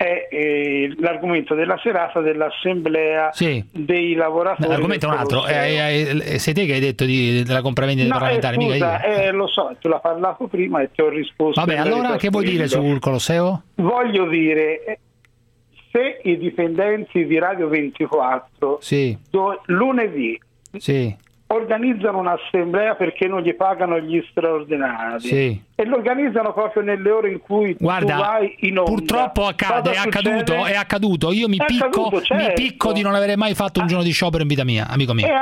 È l'argomento della serata dell'assemblea dei lavoratori. L'argomento è un altro, sei te che hai detto della compravendita dei parlamentari, mica io. Lo so, te l'ho parlato prima e ti ho risposto. Vabbè, allora che vuoi dire sul Colosseo? Voglio dire, se i dipendenti di Radio 24 lunedì organizzano un'assemblea perché non gli pagano gli straordinari e lo organizzano proprio nelle ore in cui tu vai in onda. Purtroppo è accaduto. Io mi picco di non avere mai fatto un giorno di sciopero in vita mia, amico mio.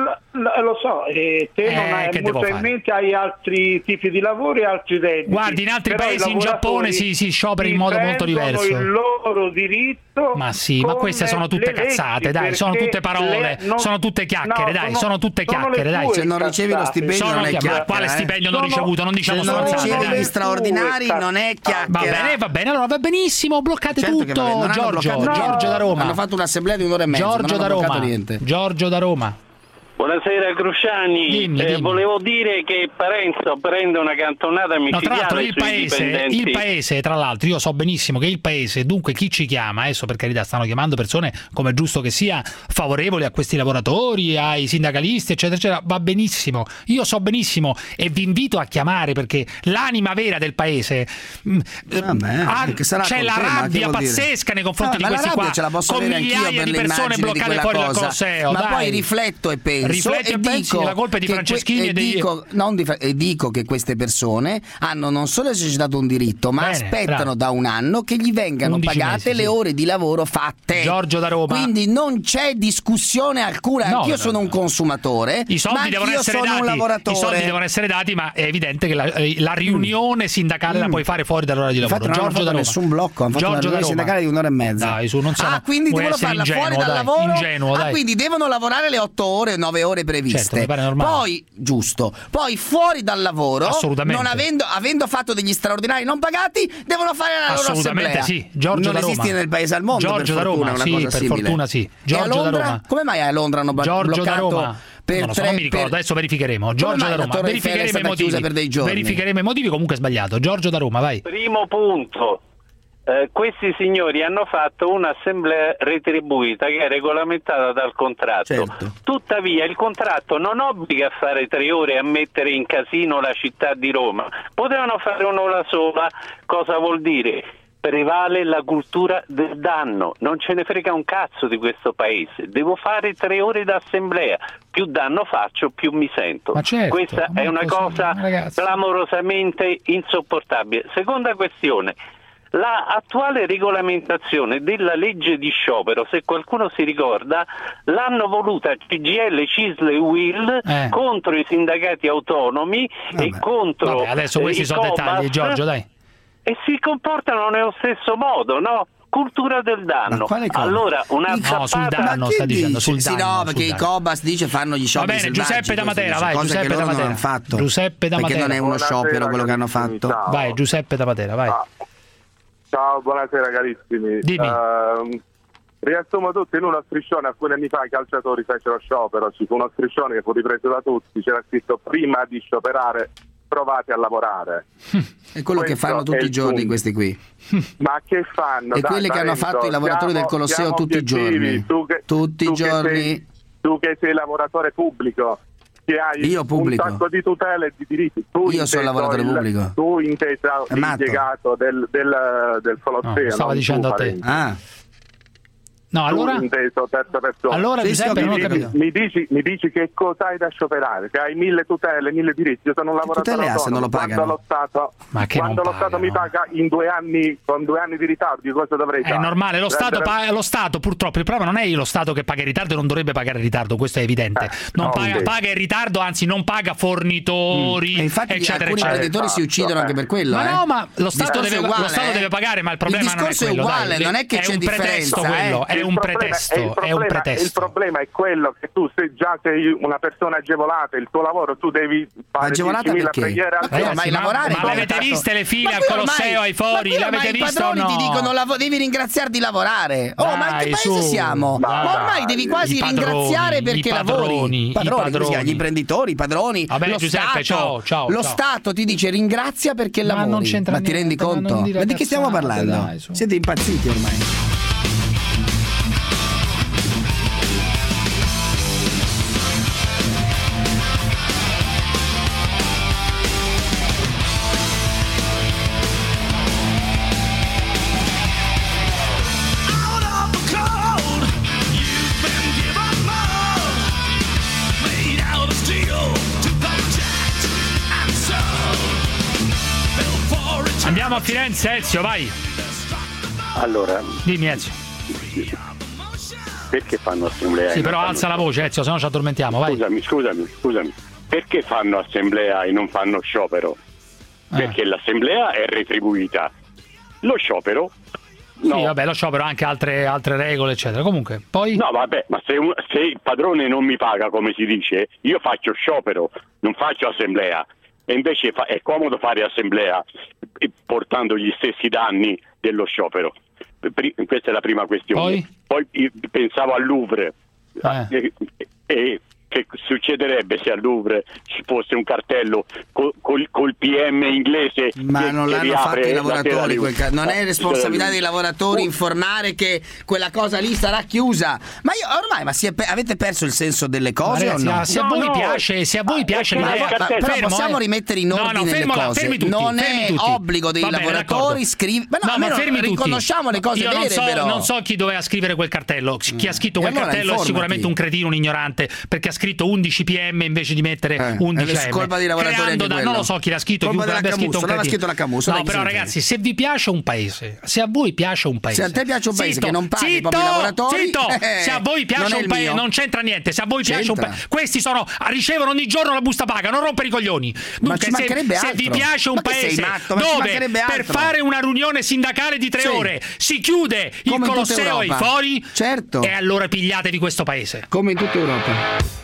Lo so, te non hai molto in mente, hai altri tipi di lavori e altri redditi. Guardi, in altri paesi, in Giappone si sciopera in modo molto diverso. Il loro diritto. Ma sì, ma queste sono tutte cazzate, dai, sono tutte parole, sono tutte chiacchiere, dai, sono tutte chiacchiere, dai. Se non ricevi lo stipendio non è chiacchiere. Quale stipendio non ricevuto? Non diciamo stronzate. Gli straordinari non è chiacchiera. Va bene, allora va benissimo, bloccate tutto. Giorgio da Roma. Hanno fatto un'assemblea di un'ora e mezza. Giorgio da Roma. Buonasera Cruciani, dimmi. Volevo dire che Parenzo prende una cantonata micidiale il paese, tra l'altro, io so benissimo che il paese, dunque chi ci chiama, adesso per carità stanno chiamando persone come è giusto che sia, favorevoli a questi lavoratori, ai sindacalisti eccetera eccetera, va benissimo, io so benissimo e vi invito a chiamare perché l'anima vera del paese c'è la rabbia pazzesca nei confronti di questi qua, con migliaia di persone bloccate fuori dal Colosseo, ma poi rifletto e penso e pensi la colpa è di Franceschini e dico che queste persone hanno non solo esercitato un diritto ma aspettano da un anno che gli vengano pagate le ore di lavoro fatte. Giorgio da Roma. Quindi non c'è discussione alcuna, anch'io sono un consumatore, i soldi devono essere dati, un lavoratore. I soldi devono essere dati, ma è evidente che la riunione sindacale la puoi fare fuori dall'ora di lavoro. Infatti non hanno fatto nessun blocco, hanno fatto una riunione sindacale di un'ora e mezza. Dai, non quindi devono farla fuori dal lavoro. Quindi devono lavorare le 8 ore, 9 ore previste. Certo, poi poi fuori dal lavoro, non avendo fatto degli straordinari non pagati, devono fare la loro assemblea. Sì. Giorgio non da esiste Roma. nel paese al mondo. Giorgio da Roma, per fortuna sì. Giorgio da Roma. Come mai a Londra hanno bloccato? Giorgio da Roma. Non lo so, non mi ricordo, adesso verificheremo. Giorgio da Roma, verificheremo i motivi. Verificheremo i motivi, comunque è sbagliato. Giorgio da Roma, vai. Primo punto. Questi signori hanno fatto un'assemblea retribuita che è regolamentata dal contratto. Certo. Tuttavia il contratto non obbliga a fare 3 ore e a mettere in casino la città di Roma. Potevano fare un'ora sola. Cosa vuol dire? Prevale la cultura del danno, non ce ne frega un cazzo di questo paese, devo fare 3 ore d'assemblea, più danno faccio più mi sento. Questa è una cosa clamorosamente insopportabile. Seconda questione, La attuale regolamentazione della legge di sciopero, se qualcuno si ricorda, l'hanno voluta CGIL, CISL e UIL contro i sindacati autonomi e contro adesso questi sono dettagli, Giorgio, dai. E si comportano nello stesso modo, no? Cultura del danno. Allora una sul danno sta dicendo, sul danno. Sì, no, perché i Cobas dice fanno gli scioperi. Va bene, Giuseppe da Matera, vai, Giuseppe da Matera. Non fatto. Giuseppe da perché Matera. non è uno sciopero quello che hanno fatto. Vai, Giuseppe da Matera, vai. Ciao, buonasera carissimi. Dimmi. Riassumo tutto in uno striscione. Alcuni anni fa i calciatori fecero sciopero, ci fu uno striscione che fu ripreso da tutti, c'era scritto: prima di scioperare provate a lavorare. È quello che fanno tutti i giorni questi qui. Ma che fanno? E quelli che hanno fatto i lavoratori del Colosseo tutti i giorni. Tutti i giorni. Tu che sei lavoratore pubblico, che hai un sacco di tutele e di diritti. Io sono lavoratore pubblico. Tu intesa l'impiegato del Colosseo. Stava dicendo a te. No, allora? Inteso terza persona. Allora, Giuseppe, non ho capito. Mi dici che cosa hai da scioperare? Che hai 1000 tutele, 1000 diritti. Io sono un lavoratore autonomo. Se non lo pagano. Quando lo Stato mi paga in 2 anni, con 2 anni di ritardo, cosa dovrei fare? È normale, lo Stato purtroppo, il problema non è lo Stato che paga in ritardo e non dovrebbe pagare in ritardo, questo è evidente. Paga in ritardo, anzi non paga fornitori, infatti eccetera, alcuni imprenditori si uccidono anche per quello. Ma no, ma lo Stato deve pagare, ma il problema non è quello. Il discorso è uguale, non è che c'è differenza. È un pretesto, è un pretesto. Il problema è quello che tu sei una persona agevolata, il tuo lavoro tu devi fare 10.000 preghiere al giorno. Ma l'avete viste le file al Colosseo, ai fori? L'avete visto o no? I padroni ti dicono devi ringraziare di lavorare. Ma in che paese siamo? Ma ormai devi quasi ringraziare perché lavori. Gli imprenditori, i padroni, lo Stato. Lo Stato ti dice ringrazia perché lavori. Ma ti rendi conto? Ma di che stiamo parlando? Siete impazziti ormai. Andiamo a Firenze, Ezio, vai. Allora, dimmi, Ezio. Perché fanno assemblea? Sì, però alza la voce, Ezio, se no ci addormentiamo, vai. Scusami. Perché fanno assemblea e non fanno sciopero? Perché l'assemblea è retribuita. Lo sciopero no. Sì, vabbè, lo sciopero ha anche altre regole, eccetera. Comunque, poi... No, vabbè, ma se il padrone non mi paga, come si dice, io faccio sciopero, non faccio assemblea. E invece è comodo fare assemblea portando gli stessi danni dello sciopero. Questa è la prima questione. Poi pensavo al Louvre e che succederebbe se al Louvre ci fosse un cartello col PM inglese. Ma non l'hanno fatto i lavoratori, non è responsabilità dei lavoratori informare che quella cosa lì sarà chiusa. Ma io ormai avete perso il senso delle cose, ragazzi, o no? Se a voi piace l'idea, però possiamo rimettere in ordine le cose. Non è obbligo dei lavoratori scrivere. Ma riconosciamo le cose vere, però. Non so chi doveva scrivere quel cartello. Chi ha scritto quel cartello è sicuramente un cretino, un ignorante, perché ha scritto 11 PM invece di mettere 11 AM. Colpa dei lavoratori, non lo so chi l'ha scritto, colpa della Camusso, non l'ha scritto la Camusso. No, però ragazzi, se vi piace un paese, se a voi piace un paese, se a te piace un paese che non paga i propri lavoratori, se a voi piace un paese, non c'entra niente. Se a voi piace un paese, questi ricevono ogni giorno la busta paga, non rompere i coglioni. Dunque, se vi piace un paese dove per fare una riunione sindacale di 3 ore si chiude il Colosseo e i fori, certo, e allora pigliatevi questo paese. Come in tutta Europa.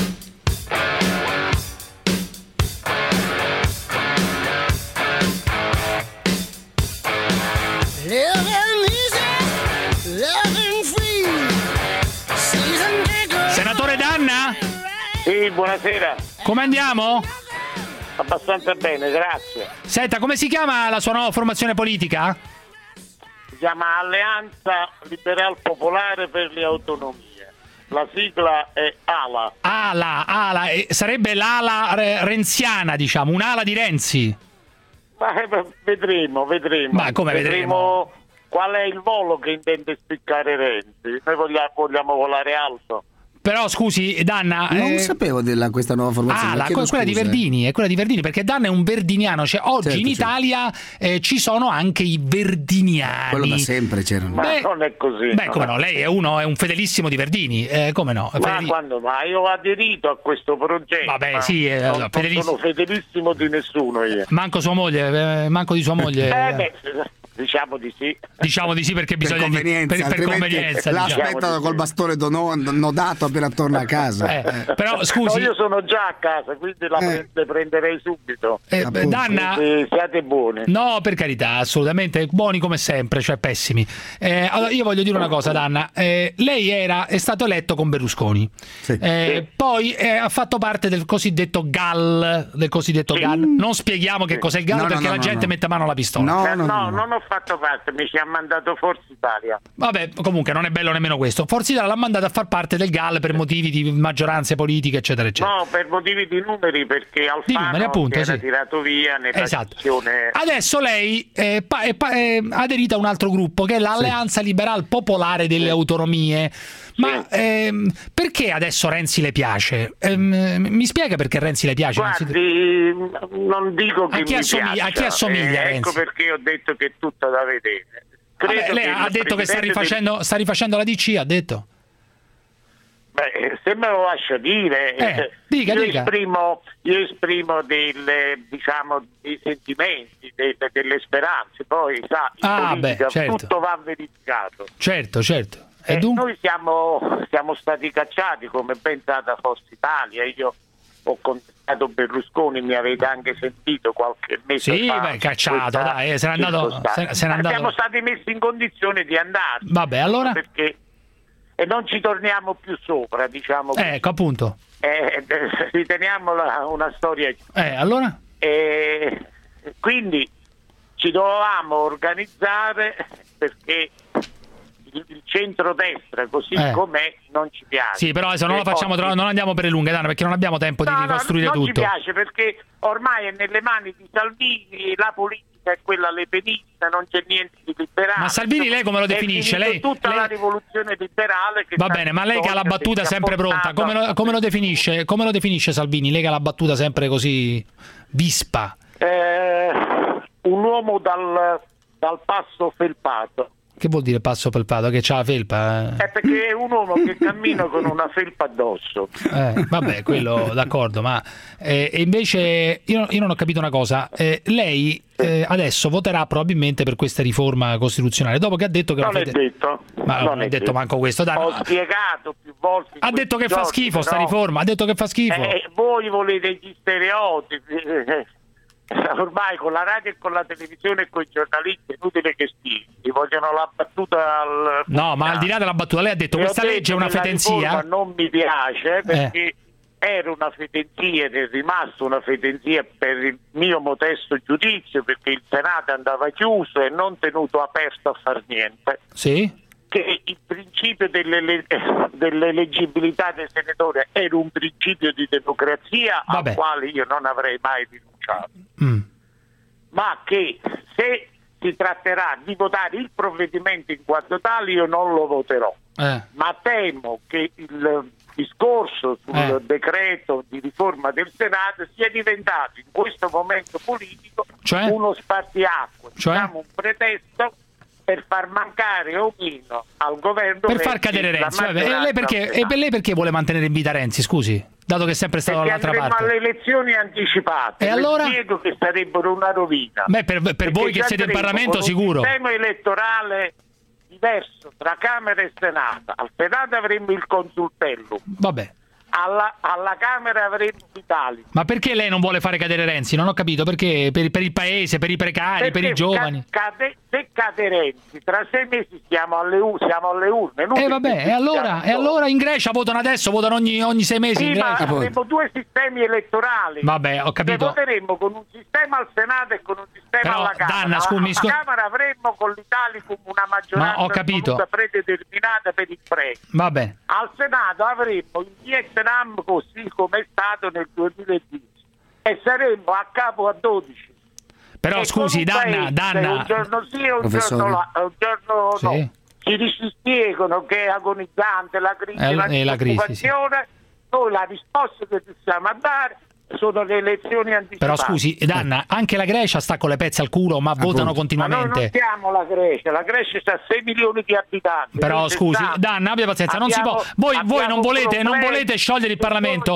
Senatore D'Anna? Sì, buonasera. Come andiamo? Abbastanza bene, grazie. Senta, come si chiama la sua nuova formazione politica? Si chiama Alleanza Liberal Popolare per le Autonomie. La sigla è ALA. ALA, sarebbe l'ala renziana, diciamo, un'ala di Renzi. Ma vedremo. Ma come vedremo? Qual è il volo che intende spiccare Renzi? Noi vogliamo volare alto. Però scusi, Danna, non sapevo della questa nuova formazione. Quella di Verdini, è quella di Verdini, perché Danna è un verdiniano, cioè oggi in Italia ci sono anche i verdiniani. Quello da sempre c'erano. Ma non è così. Come no, lei è un fedelissimo di Verdini, come no? Ma quando mai? Io ho aderito a questo progetto. Vabbè, sì, non sono fedelissimo di nessuno io. Manco sua moglie, manco di sua moglie. Diciamo di sì. Diciamo di sì perché bisogna per convenienza. L'aspettano col bastone nodato appena torna a casa. Però scusi. No, io sono già a casa, quindi le prenderei subito. Danna, siate buoni. No, per carità, assolutamente buoni come sempre, cioè pessimi. Allora io voglio dire una cosa, Danna. Lei è stato eletto con Berlusconi. Sì. Poi ha fatto parte del cosiddetto GAL. Non spieghiamo che cos'è il GAL perché la gente mette mano alla pistola. No, non ho fatto parte, mi ci ha mandato Forza Italia. Vabbè, comunque non è bello nemmeno questo. Forza Italia l'ha mandato a far parte del GAL per motivi di maggioranze politiche, eccetera, eccetera. No, per motivi di numeri, perché Alfano era tirato via nella sezione. Adesso lei è aderita a un altro gruppo che è l'Alleanza Liberal Popolare delle Autonomie. Ma perché adesso Renzi le piace? Mi spiega perché Renzi le piace? Guardi, non dico che a chi assomiglia Renzi? Ecco perché ho detto che è tutto da vedere. Lei ha detto che sta rifacendo la DC, ha detto? Beh, se me lo lascia dire, dica. Io esprimo dei sentimenti, delle speranze, poi in politica tutto va verificato. Certo. Noi siamo stati cacciati, come ben sa, da Forza Italia. Io ho contattato Berlusconi, mi avete anche sentito qualche mese fa. Sì, cacciato, dai, se n'è andato. Siamo stati messi in condizione di andare. Vabbè, allora? Perché non ci torniamo più sopra, diciamo così. Ecco, appunto. Riteniamola una storia. Allora? Quindi ci dovevamo organizzare perché il centrodestra così com'è non ci piace. Sì, però adesso non lo facciamo non andiamo per le lunghe, Dana, perché non abbiamo tempo di ricostruire tutto. Non ci piace perché ormai è nelle mani di Salvini, la politica è quella lepenista, non c'è niente di liberale. Ma Salvini lei come lo definisce? Lei la rivoluzione liberale che va bene, ma lei che ha la battuta sempre pronta, come lo definisce? Come lo definisce Salvini? Lei che ha la battuta sempre così vispa. Un uomo dal passo felpato. Che vuol dire passo felpato? Che c'ha la felpa? È perché è un uomo che cammina con una felpa addosso. Vabbè, quello d'accordo, ma invece io non ho capito una cosa. Lei adesso voterà probabilmente per questa riforma costituzionale, dopo che ha detto che non è detto. Ma non è detto manco questo. Ho spiegato più volte. Ha detto che fa schifo sta riforma, ha detto che fa schifo. Voi volete gli stereotipi. Ormai con la radio e con la televisione e con i giornalisti è inutile che stia. Ti vogliono la battuta No, ma al di là della battuta, lei ha detto questa legge è una fetenzia. Non mi piace perché era una fetenzia ed è rimasta una fetenzia per il mio modesto giudizio, perché il Senato andava chiuso e non tenuto aperto a far niente. Sì? Che il principio dell'eleggibilità del senatore era un principio di democrazia al quale io non avrei mai rinunciato, ma che se si tratterà di votare il provvedimento in quanto tale io non lo voterò, ma temo che il discorso sul decreto di riforma del Senato sia diventato in questo momento politico uno spartiacque, diciamo un pretesto per far mancare o meno al governo, per far cadere Renzi. Lei perché vuole mantenere in vita Renzi, scusi, dato che è sempre stato dall'altra parte? Alle elezioni anticipate, e allora? Spiego che sarebbero una rovina. Per voi che siete in Parlamento sicuro. Un sistema elettorale diverso tra Camera e Senato. Al Senato avremmo il consultellum. Vabbè. Alla Camera avremo l'Italia. Ma perché lei non vuole fare cadere Renzi? Non ho capito. Perché per il paese, per i precari, per i giovani? Se cade Renzi, tra 6 mesi siamo alle urne. Vabbè, e allora in Grecia votano adesso, votano ogni 6 mesi. Sì, ma avremo 2 sistemi elettorali. Vabbè, ho capito. Voteremo con un sistema al Senato e con un sistema alla Camera. Danna, alla Camera avremmo con l'Italicum una maggioranza predeterminata per il premio. Vabbè. Al Senato avremmo il Vietnam così come è stato nel 2010 e saremmo a capo a 12. Però scusi, Danna, un giorno sì e un giorno no. ci spiegano che è agonizzante la crisi, la disoccupazione, noi la risposta che riusciamo a dare sono le elezioni anticipate. Però scusi, Danna, anche la Grecia sta con le pezze al culo, ma votano continuamente. Ma noi non siamo la Grecia ha 6 milioni di abitanti. Però scusi, Danna, abbia pazienza, non si può. Voi non volete sciogliere il Parlamento.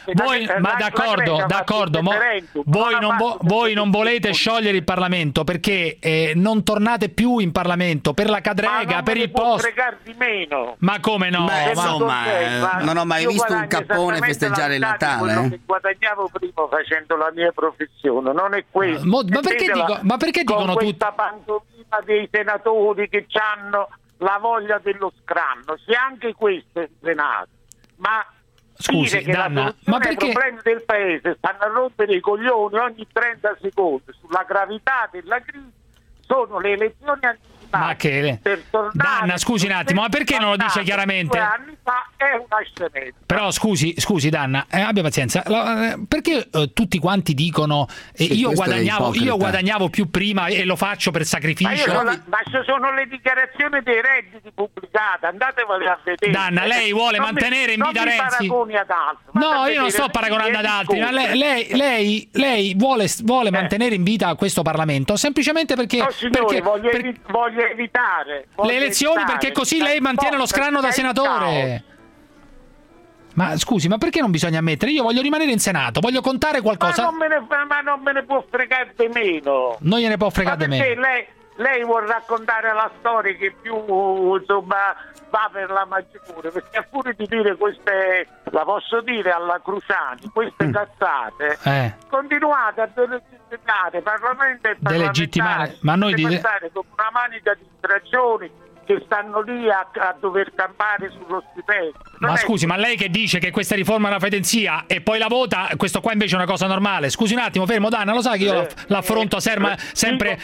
Voi non volete sciogliere il Parlamento perché non tornate più in Parlamento per la cadrega, per il posto. Di meno. Ma come no? Non ho mai visto un cappone festeggiare il Natale. Che guadagnavo prima facendo la mia professione, non è questo. Ma perché dicono tutti? Questa pantomima dei senatori che hanno la voglia dello scranno, se anche questo è il Senato, ma scusi, dire che Danna, ma perché i problemi del paese stanno a rompere i coglioni ogni 30 secondi sulla gravità della crisi sono le elezioni anticipate. Ma che Danna, scusi un attimo, ma perché non lo dice chiaramente? 2 anni fa è una scenetta. Però scusi Danna, abbia pazienza. Perché tutti quanti dicono io guadagnavo più prima e lo faccio per sacrificio? Ma ci sono le dichiarazioni dei redditi pubblicate, andatevele a vedere. Danna, lei vuole mantenere in vita Renzi? Ad altri. No, io non sto paragonando ad altri, ma lei vuole mantenere in vita questo Parlamento semplicemente perché, no, signori, voglio evitare le elezioni perché così lei mantiene lo scranno da senatore. Ma scusi, ma perché non bisogna ammettere? Io voglio rimanere in Senato, voglio contare qualcosa. Ma non me ne può fregare di meno. Non gliene può fregare di meno. Lei vuol raccontare la storia che più insomma va per la maggiore, perché a furia di dire queste, la posso dire alla Cruciani, queste cazzate, continuate a delegittimare Parlamento e delegittimare, ma noi pensare come una manica di distrazioni che stanno lì a dover campare sullo stipendio. Ma scusi, ma lei che dice che questa riforma è una fedenzia e poi la vota, questo qua invece è una cosa normale. Scusi un attimo, fermo, Danna, lo sa che io l'affronto sempre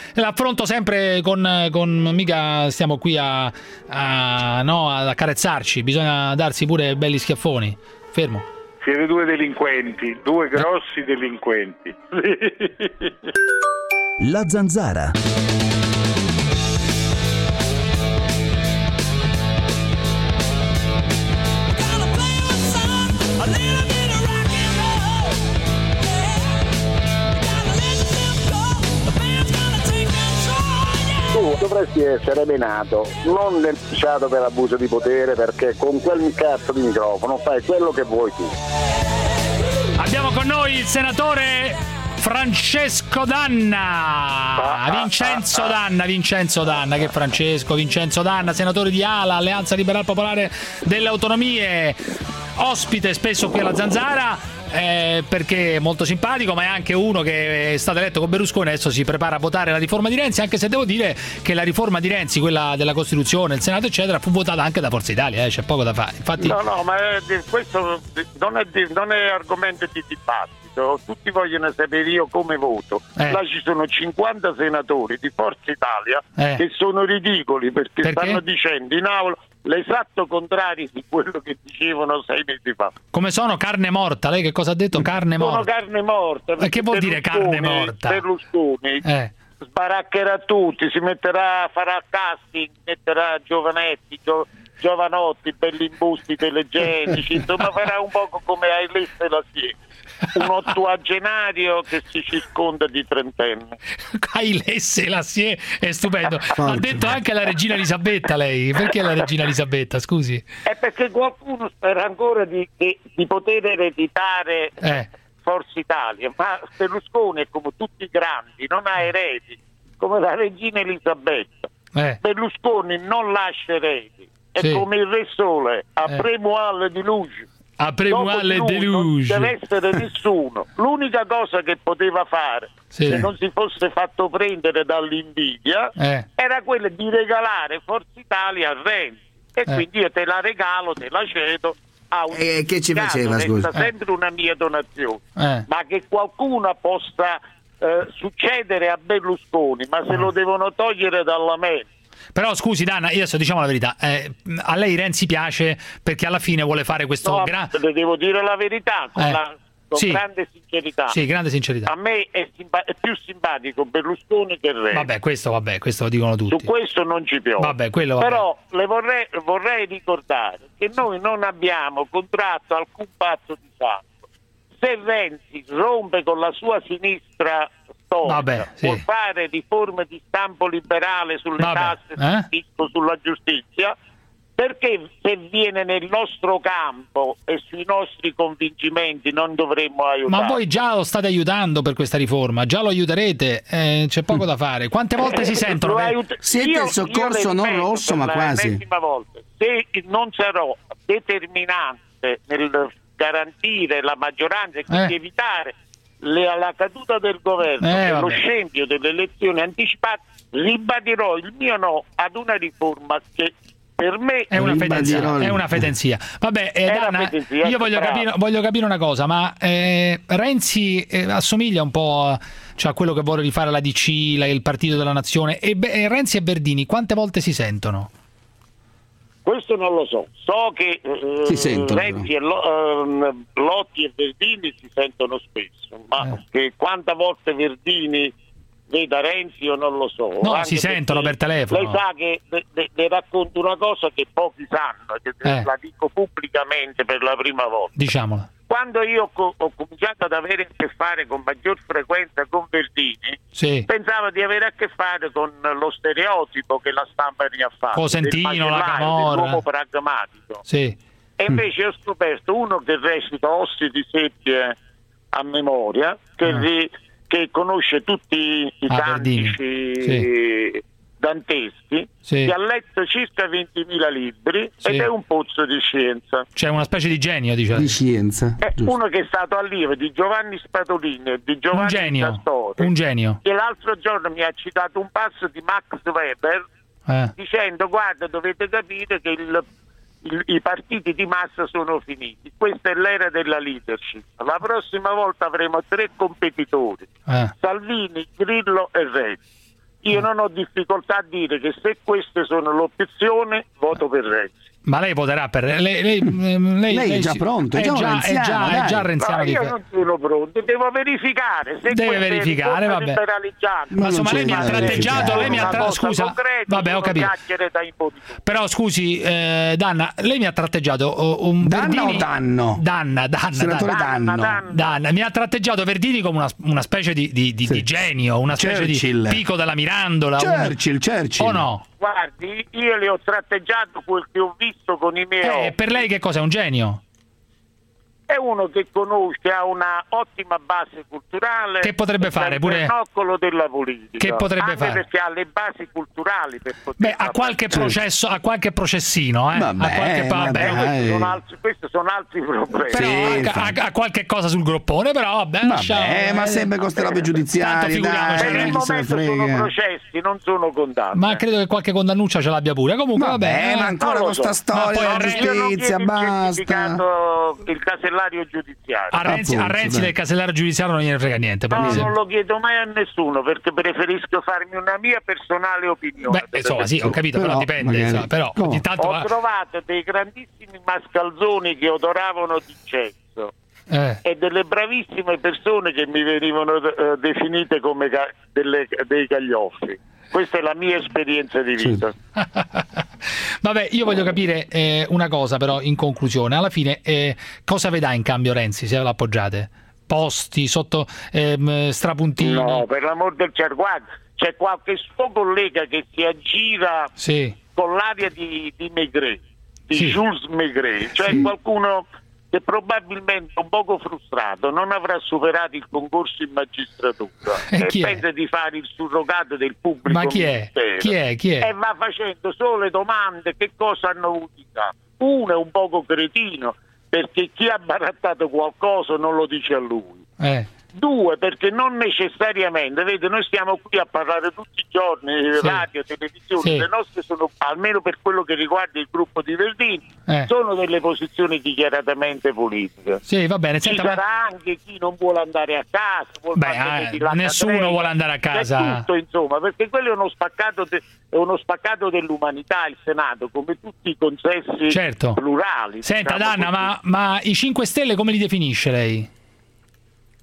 con mica stiamo qui ad accarezzarci, bisogna darsi pure belli schiaffoni. Fermo. Siete 2 delinquenti, 2 grossi delinquenti. La Zanzara. Tu dovresti essere menato, non denunciato per abuso di potere, perché con quel cazzo di microfono fai quello che vuoi tu. Abbiamo con noi il senatore Francesco Danna. Vincenzo Danna, che Francesco, Vincenzo Danna, senatore di ALA, Alleanza Liberal Popolare delle Autonomie, ospite spesso qui alla Zanzara. Perché è molto simpatico, ma è anche uno che è stato eletto con Berlusconi, adesso si prepara a votare la riforma di Renzi, anche se devo dire che la riforma di Renzi, quella della Costituzione, il Senato eccetera, fu votata anche da Forza Italia, c'è poco da fare. Infatti... No, ma questo non è argomento di dibattito, tutti vogliono sapere io come voto. Là ci sono 50 senatori di Forza Italia che sono ridicoli perché stanno dicendo in aula l'esatto contrario di quello che dicevano 6 mesi fa. Come sono carne morta? Lei che cosa ha detto? Carne morta. Sono carne morta. Che vuol dire carne morta? Berlusconi sbaraccherà tutti, farà casting, metterà giovanetti, giovanotti, belli imbusti, telegenici, insomma farà un po' come Ailese e la Sie. Un ottuagenario che si circonda di trentenni. Ailese la Sie è stupendo. Ha detto anche la regina Elisabetta lei. Perché la regina Elisabetta, scusi? È perché qualcuno spera ancora di poter ereditare Forza Italia, ma Berlusconi è come tutti i grandi, non ha eredi, come la regina Elisabetta. Berlusconi non lascia eredi, è come il Re Sole, apremo alle di luce. Non deve essere nessuno. L'unica cosa che poteva fare se non si fosse fatto prendere dall'invidia era quella di regalare Forza Italia a Renzi e quindi io te la regalo, te la cedo a un che ci faceva, scusa? sempre una mia donazione, ma che qualcuno possa succedere a Berlusconi, ma se lo devono togliere dalla mente. Però scusi Danna, io adesso diciamo la verità, a lei Renzi piace perché alla fine vuole fare questo le devo dire la verità, con grande sincerità. Sì, grande sincerità. A me è più simpatico Berlusconi che Renzi. Vabbè, questo lo dicono tutti. Su questo non ci piove. Vabbè, quello però le vorrei ricordare che noi non abbiamo contratto alcun patto di sangue. Se Renzi rompe con la sua sinistra storica, può fare riforme di stampo liberale sulle tasse, sulla giustizia, perché se viene nel nostro campo e sui nostri convincimenti non dovremmo aiutare? Ma voi già lo state aiutando per questa riforma, già lo aiuterete, c'è poco da fare. Quante volte si sentono? Siete il soccorso non rosso, ma quasi. L'ennesima volta, se non sarò determinante nel garantire la maggioranza e quindi evitare la caduta del governo e lo scempio delle elezioni anticipate, ribadirò il mio no ad una riforma che per me è una fedenzia. Vabbè, Danna, io voglio capire una cosa, ma Renzi assomiglia un po' a quello che vuole rifare la DC, il Partito della Nazione, e Renzi e Verdini quante volte si sentono? Questo non lo so. So che Renzi e Lotti e Verdini si sentono spesso, ma che quanta volte Verdini veda Renzi io non lo so. No, anche si sentono per telefono. Lei sa che le racconto una cosa che pochi sanno, che la dico pubblicamente per la prima volta. Diciamola. Quando io ho cominciato ad avere a che fare con maggior frequenza con Verdini, pensavo di avere a che fare con lo stereotipo che la stampa ne ha fatto, Cosentino, la Camorra, dell'uomo pragmatico. E invece ho scoperto uno che recita Ossi di Seppie a memoria, che conosce tutti i cantici danteschi, che ha letto circa 20.000 libri ed è un pozzo di scienza. Cioè una specie di genio, diciamo. Di scienza. È uno che è stato allievo di Giovanni Spadolini e di Giovanni Castori. Un genio. E l'altro giorno mi ha citato un passo di Max Weber dicendo: guarda, dovete capire che i partiti di massa sono finiti, questa è l'era della leadership, la prossima volta avremo 3 competitori, Salvini, Grillo e Renzi. Io non ho difficoltà a dire che se queste sono l'opzione, voto per Renzi. Ma lei voterà per lei è già pronto, è già renziano. No, io non sono pronto, devo verificare. Se deve verificare, vabbè. Ma insomma, lei mi ha tratteggiato, scusa, vabbè, ho capito. Però scusi, Danna, lei mi ha tratteggiato un Verdini. Danna. Mi ha tratteggiato Verdini come una specie di genio, una specie di Pico della Mirandola. Churchill. O no? Guardi, io le ho tratteggiato quel che ho visto con i miei occhi. Per lei che cosa è? Un genio? È uno che conosce, ha una ottima base culturale. Che potrebbe fare pure il pernocolo della politica. Che potrebbe fare? Perché ha le basi culturali per poter a qualche processo, a qualche processino, questi sono altri problemi. Però ha qualche cosa sul groppone, però ma sempre con queste robe giudiziarie. Per il momento sono processi, non sono condanne. Ma credo che qualche condannuccia ce l'abbia pure. Comunque vabbè, ma ancora con sta storia della giustizia, basta. Il casellario giudiziario. A Renzi del casellario giudiziario non gliene frega niente. Non lo chiedo mai a nessuno, perché preferisco farmi una mia personale opinione. Insomma, sì, ho capito, però dipende. Però ogni tanto ho trovato dei grandissimi mascalzoni che odoravano di incenso e delle bravissime persone che mi venivano definite come dei gaglioffi. Questa è la mia esperienza di vita. Vabbè, io voglio capire una cosa però in conclusione. Alla fine cosa vedrà in cambio Renzi se la appoggiate? Posti, sotto strapuntini? No, per l'amor del cielo, guarda, c'è qualche suo collega che si aggira con l'aria di Maigret, Jules Maigret, cioè qualcuno che probabilmente un poco frustrato non avrà superato il concorso in magistratura e pensa di fare il surrogato del pubblico. Ma chi è? E va facendo solo domande: che cosa hanno avuto in capo? Uno è un poco cretino, perché chi ha barattato qualcosa non lo dice a lui. Due, perché non necessariamente, vede, noi stiamo qui a parlare tutti i giorni, radio, televisione, le nostre sono, almeno per quello che riguarda il gruppo di Verdini, sono delle posizioni dichiaratamente politiche. Sì, va bene. Ci sarà anche chi non vuole andare a casa, nessuno vuole andare a casa. Tutto, insomma, perché quello è uno spaccato dell'umanità, il Senato, come tutti i consessi plurali. Senta, Danna, ma i 5 Stelle come li definisce lei?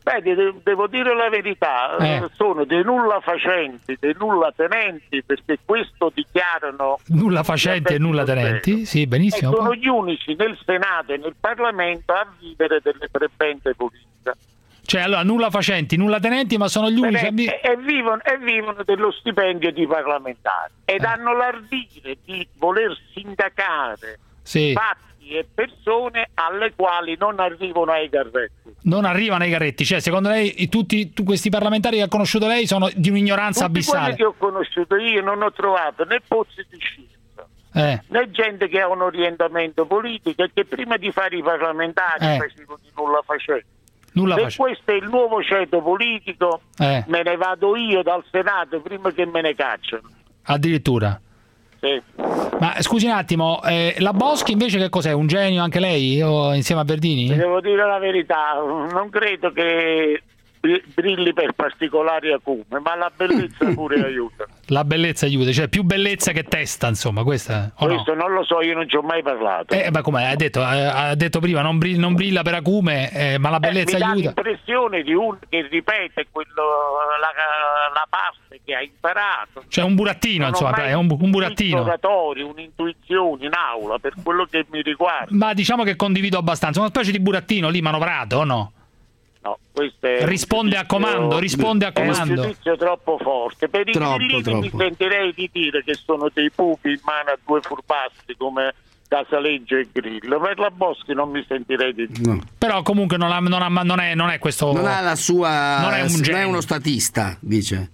Devo dire la verità, sono dei nulla facenti, dei nulla tenenti, perché questo dichiarano nulla facenti e nulla tenenti, sì, benissimo. E sono gli unici nel Senato e nel Parlamento a vivere delle prebende politiche. Cioè, allora, nulla facenti, nulla tenenti, ma sono gli unici e vivono dello stipendio di parlamentari ed hanno l'ardire di voler sindacare fatti e persone alle quali non arrivano ai garretti. Non arrivano ai garretti, cioè secondo lei tutti questi parlamentari che ha conosciuto lei sono di un'ignoranza abissale? Quelli che ho conosciuto io non ho trovato né pozzi di scienza né gente che ha un orientamento politico e che prima di fare i parlamentari facevano di nulla facenti. Se questo è il nuovo ceto politico, me ne vado io dal Senato prima che me ne cacciano. Addirittura? Sì. Ma scusi un attimo, la Boschi invece che cos'è? Un genio anche lei? O insieme a Verdini? Devo dire la verità, non credo che brilli per particolari acume, ma la bellezza pure aiuta. La bellezza aiuta, cioè più bellezza che testa, insomma, questo non lo so, io non ci ho mai parlato. Ma come ha detto prima, non brilla per acume, ma la bellezza aiuta. Mi dà l'impressione di uno che ripete la parte che ha imparato. Cioè un burattino, insomma, è un burattino. Un'intuizione in aula, per quello che mi riguarda. Ma diciamo che condivido abbastanza, una specie di burattino lì manovrato, o no? No, questo è risponde a comando. È un giudizio troppo forte. Per i grillini mi sentirei di dire che sono dei pupi in mano a due furbasti come Casaleggio e Grillo. Per la Boschi non mi sentirei di dire. No. Però comunque non è questo. Non ha la sua. Non è uno statista, dice.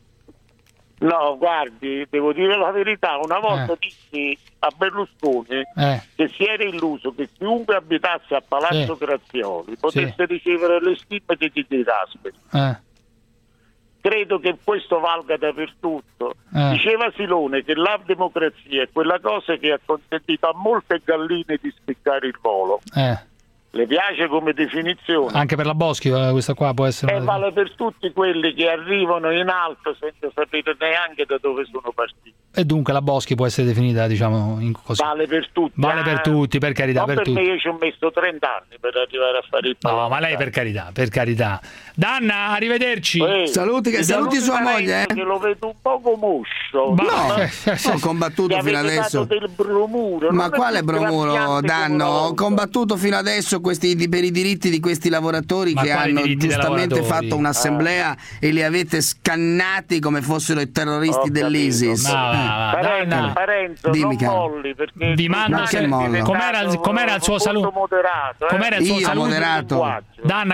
No, guardi, devo dire la verità, una volta dissi a Berlusconi che si era illuso che chiunque abitasse a Palazzo Grazioli potesse ricevere le stime di Titi Gasperi. Credo che questo valga dappertutto. Diceva Silone che la democrazia è quella cosa che ha consentito a molte galline di spiccare il volo. Le piace come definizione? Anche per la Boschi questa qua può essere. E vale per tutti quelli che arrivano in alto senza sapere neanche da dove sono partiti. E dunque la Boschi può essere definita, diciamo, così. Vale per tutti. Vale per tutti, per carità. Non per me, io ci ho messo 30 anni per arrivare a fare il No, ma lei per carità. Danna, arrivederci. Saluti sua moglie. Che lo vedo un poco muscio. Ho combattuto fino adesso. Del bromuro. Ma quale bromuro, Danno? Ho combattuto fino adesso per i diritti di questi lavoratori che hanno giustamente fatto un'assemblea e li avete scannati come fossero i terroristi dell'ISIS. Parenzo, dimmi, non molli, perché vi mando com'era il suo saluto moderato, com'era il suo saluto moderato? Danna,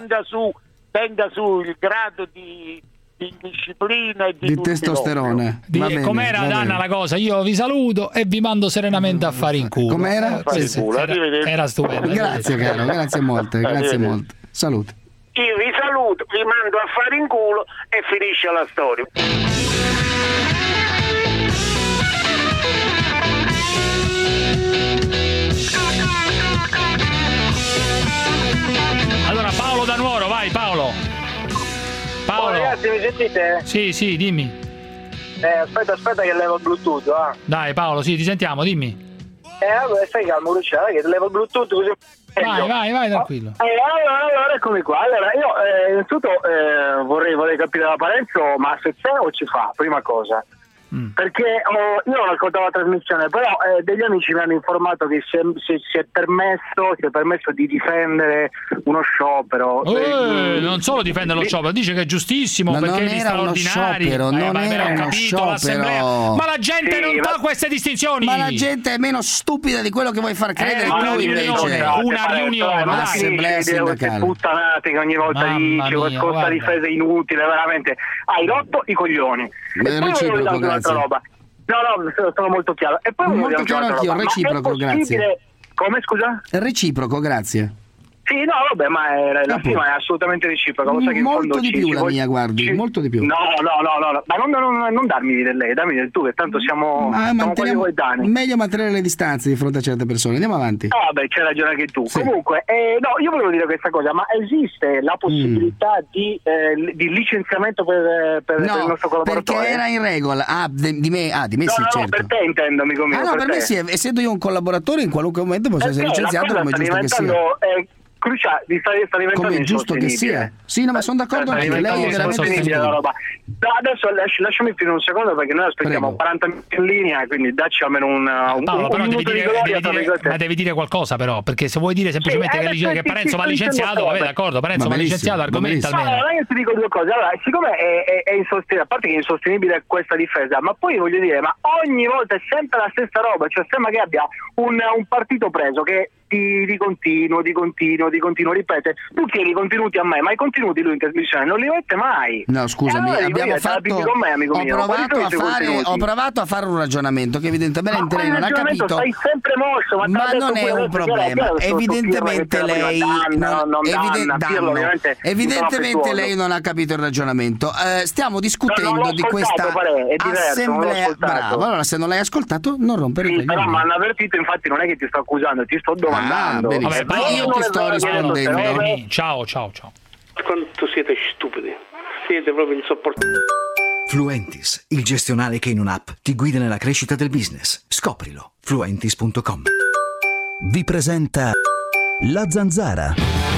tenga su il grado di disciplina e di testosterone. Com'era, Danna, la cosa? Io vi saluto e vi mando serenamente a fare in culo. Com'era? Era stupendo. Grazie caro, grazie molte. Salute. Io vi saluto, vi mando a fare in culo e finisce la storia. Allora Paolo da Nuoro, vai Paolo. Ragazzi, mi sentite? Sì, dimmi. Aspetta che levo il Bluetooth, Dai Paolo, sì, ti sentiamo, dimmi. Vabbè, stai calmo, Luciano, che levo il Bluetooth così. Vai, tranquillo. Allora, eccomi qua. Allora, io innanzitutto vorrei capire da Parenzo, ma se c'è o ci fa, prima cosa. Perché io non ascoltavo la trasmissione, però degli amici mi hanno informato che si è permesso di difendere uno sciopero. Non solo difendere lo sciopero, dice che è giustissimo, ma perché gli straordinari non era uno sciopero. Ma la gente non fa queste distinzioni. Ma la gente è meno stupida di quello che vuoi far credere tu invece. Una riunione, l'assemblea sindacale. Puttanate che ogni volta dice qualcosa difesa inutile, veramente. Hai rotto i coglioni. Reciproco, grazie. Roba. No, sono molto chiaro. E poi molto chiaro anch'io, reciproco, grazie. Come, scusa? Reciproco, grazie. Sì, no, vabbè, ma la firma è assolutamente reciproca. Lo sai che molto di più la mia, guardi, molto di più. No, ma non darmi del lei, dammi del tu, che tanto siamo quasi coetanei. Meglio mantenere le distanze di fronte a certe persone. Andiamo avanti. Vabbè, c'hai ragione anche tu. Sì. Comunque, io volevo dire questa cosa, ma esiste la possibilità di licenziamento per il nostro collaboratore? Perché era in regola. Di me sì, certo. No, per te intendo, amico mio. Per me sì, essendo io un collaboratore in qualunque momento posso essere licenziato come giusto che sia. cruciale, sta diventando come è giusto che sia. Sì, no, ma sono d'accordo anche lei è veramente la roba. No, adesso lasciami finire un secondo perché noi aspettiamo 40 minuti in linea, quindi dacci almeno Paolo, però devi dire qualcosa però, perché se vuoi dire semplicemente che Parenzo va licenziato, vabbè, d'accordo, Parenzo va licenziato, argomenta almeno. No, io ti dico due cose. Allora, siccome è insostenibile, a parte che è insostenibile questa difesa, ma poi voglio dire, ma ogni volta è sempre la stessa roba, cioè sembra che abbia un partito preso che di continuo ripete tutti i contenuti a me, ma i contenuti lui in trasmissione non li mette mai. No, scusami, allora con me, amico mio. Ho provato a fare un ragionamento che evidentemente lei non ha capito. Stai sempre mosso, ma non è un problema. Evidentemente lei evidentemente lei non ha capito il ragionamento. Stiamo discutendo di questa assemblea. Bravo, allora se non l'hai ascoltato non rompere i coglioni. Però mi hanno avvertito, infatti non è che ti sto accusando, ti sto domandando. Vabbè, io ti sto rispondendo. Ciao. Quanto siete stupidi, siete proprio insopportabili. Fluentis, il gestionale che in un'app ti guida nella crescita del business. Scoprilo. Fluentis.com. Vi presenta La Zanzara.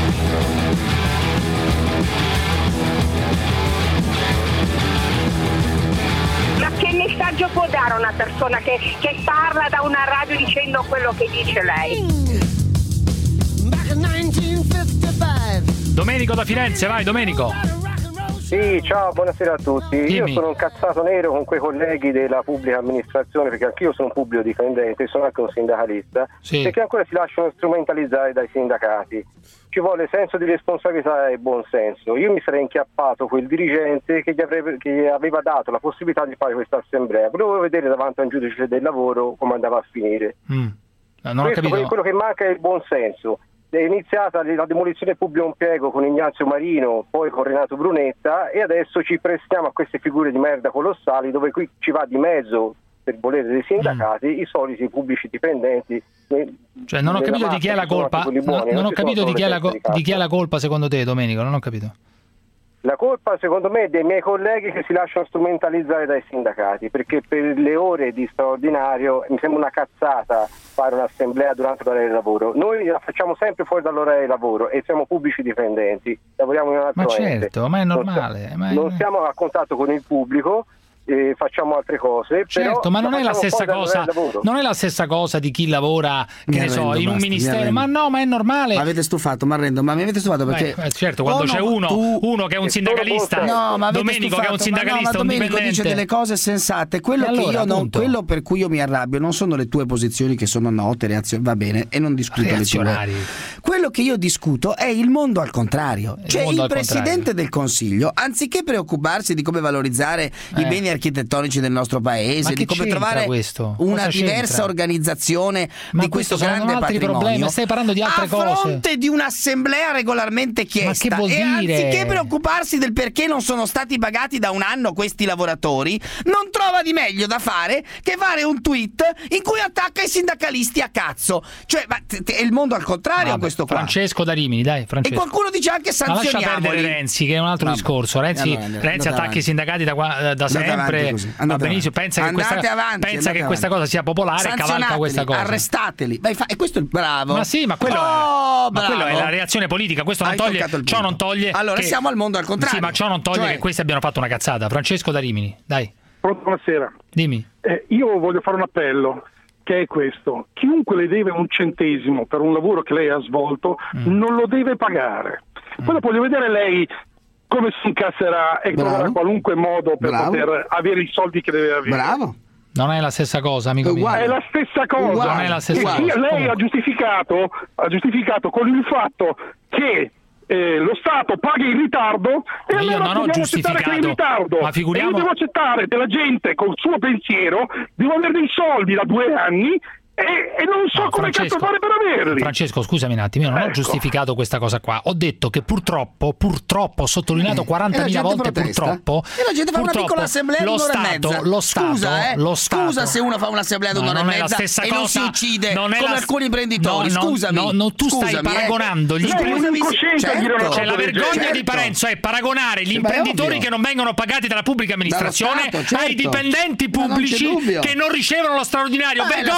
Ma che messaggio può dare una persona che parla da una radio dicendo quello che dice lei? Domenico da Firenze, vai Domenico. Sì, ciao, buonasera a tutti. Io sono un cazzato nero con quei colleghi della pubblica amministrazione, perché anch'io sono un pubblico difendente, sono anche un sindacalista, perché ancora si lasciano strumentalizzare dai sindacati. Ci vuole senso di responsabilità e buon senso. Io mi sarei inchiappato quel dirigente che aveva dato la possibilità di fare questa assemblea. Volevo vedere davanti a un giudice del lavoro come andava a finire. Non ho capito. Quello che manca è il buon senso. È iniziata la demolizione del pubblico impiego con Ignazio Marino, poi con Renato Brunetta, e adesso ci prestiamo a queste figure di merda colossali dove qui ci va di mezzo, per volere dei sindacati, i soliti pubblici dipendenti. Cioè non ho capito di chi è la colpa. Non ho capito di chi è la colpa secondo te, Domenico, non ho capito. La colpa secondo me è dei miei colleghi che si lasciano strumentalizzare dai sindacati, perché per le ore di straordinario mi sembra una cazzata fare un'assemblea durante l'ora di lavoro. Noi la facciamo sempre fuori dall'ora di lavoro e siamo pubblici dipendenti, lavoriamo in un altro ente. Ma certo, ma è normale. Non siamo a contatto con il pubblico, facciamo altre cose. Certo, però ma non è la stessa cosa. Non è la stessa cosa di chi lavora, che ne so, in un ministero. Ma no, ma è normale. Mi avete stufato, mi avete stufato perché certo, quando c'è uno che è un sindacalista, Domenico che è un sindacalista, un Domenico dipendente, dice delle cose sensate. Quello quello per cui io mi arrabbio non sono le tue posizioni che sono note, va bene, e non discuto le tue. Quello che io discuto è il mondo al contrario. Cioè il Presidente del Consiglio, anziché preoccuparsi di come valorizzare i beni architettonici del nostro paese, di come trovare una diversa organizzazione di questo grande patrimonio, stai parlando di altre cose. A fronte di un'assemblea regolarmente chiesta, ma che vuol dire? Anziché preoccuparsi del perché non sono stati pagati da un anno questi lavoratori, non trova di meglio da fare che fare un tweet in cui attacca i sindacalisti a cazzo. Cioè, è il mondo al contrario questo qua. Francesco da Rimini, dai, Francesco. E qualcuno dice anche sanzioniamoli. Ma lascia perdere Renzi, che è un altro discorso. Renzi attacca i sindacati da sempre. Va benissimo, pensa che questa cosa sia popolare e cavalca questa cosa. Arrestateli. E questo è il bravo. Ma sì, ma quello è la reazione politica. Questo non toglie. Allora siamo al mondo al contrario. Sì, ma ciò non toglie che questi abbiano fatto una cazzata. Francesco da Rimini, dai. Pronto, buonasera. Dimmi. Io voglio fare un appello, che è questo: chiunque le deve un centesimo per un lavoro che lei ha svolto non lo deve pagare. Poi voglio vedere lei come si incasserà e troverà qualunque modo per poter avere i soldi che deve avere. Bravo. Non è la stessa cosa, amico mio. È la stessa cosa. Non è la stessa cosa. Lei ha giustificato con il fatto che lo Stato paga in ritardo e io allora non ho giustificato in ritardo. Ma figuriamo... E io devo accettare della gente col suo pensiero, devo avere dei soldi da 2 anni e non so come cazzo fare per averli. Francesco, scusami un attimo, io non ho giustificato questa cosa qua. Ho detto che purtroppo, ho sottolineato 40.000 volte purtroppo. E la gente fa una piccola assemblea di un'ora e mezza. Scusa se uno fa un'assemblea di un'ora e mezza e non si uccide come alcuni imprenditori. Scusami. Tu stai paragonando gli imprenditori. C'è la vergogna di Parenzo è paragonare gli imprenditori che non vengono pagati dalla pubblica amministrazione ai dipendenti pubblici che non ricevono lo straordinario. Vergognati!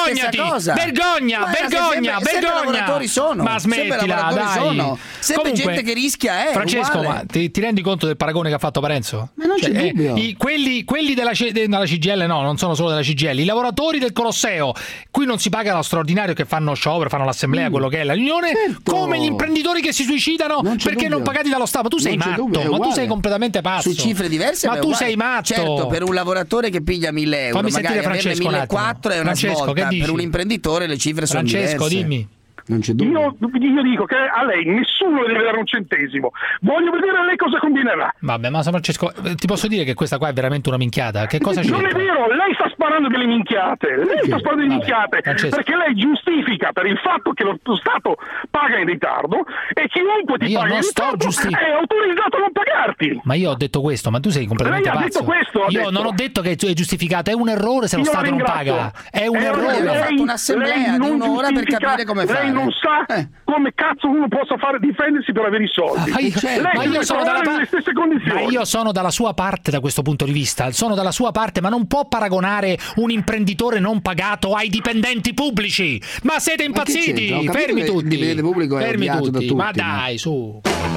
cosa? Vergogna. Sempre lavoratori sono. Ma smettila, dai. Sempre gente che rischia, Francesco, uguale. ma ti rendi conto del paragone che ha fatto Parenzo? Ma non c'è dubbio. Quelli della CGIL, no, non sono solo della CGIL, i lavoratori del Colosseo, qui non si paga lo straordinario, che fanno sciopero, fanno l'assemblea, quello che è la riunione, come gli imprenditori che si suicidano perché non pagati dallo Stato. Tu sei matto, ma tu sei completamente pazzo. Su cifre diverse, ma tu sei matto. Certo, per un lavoratore che piglia 1.000 euro, fammi magari averne 1.400 è una svolta. Per un imprenditore le cifre sono diverse. Francesco, dimmi. Non c'è dubbio. Io dico che a lei nessuno deve dare un centesimo. Voglio vedere a lei cosa combinerà. Vabbè, ma Francesco, ti posso dire che questa qua è veramente una minchiata. Che cosa c'è? Non è vero, lei sta sparando delle minchiate. Perché lei giustifica per il fatto che lo Stato paga in ritardo e chiunque ti paga in ritardo è autorizzato a non pagarti. Ma io ho detto questo, ma tu sei completamente pazzo. Detto questo, io non ho detto che è giustificato, è un errore se lo Stato non paga. È un errore. Ho fatto un'assemblea di un'ora per capire come fare. Non sa come cazzo uno possa difendersi per avere i soldi. Ma io sono nelle stesse condizioni. Ma io sono dalla sua parte da questo punto di vista. Sono dalla sua parte, ma non può paragonare un imprenditore non pagato ai dipendenti pubblici. Ma siete impazziti? Fermi tutti. Il dipendente pubblico è odiato da tutti. Ma dai, su.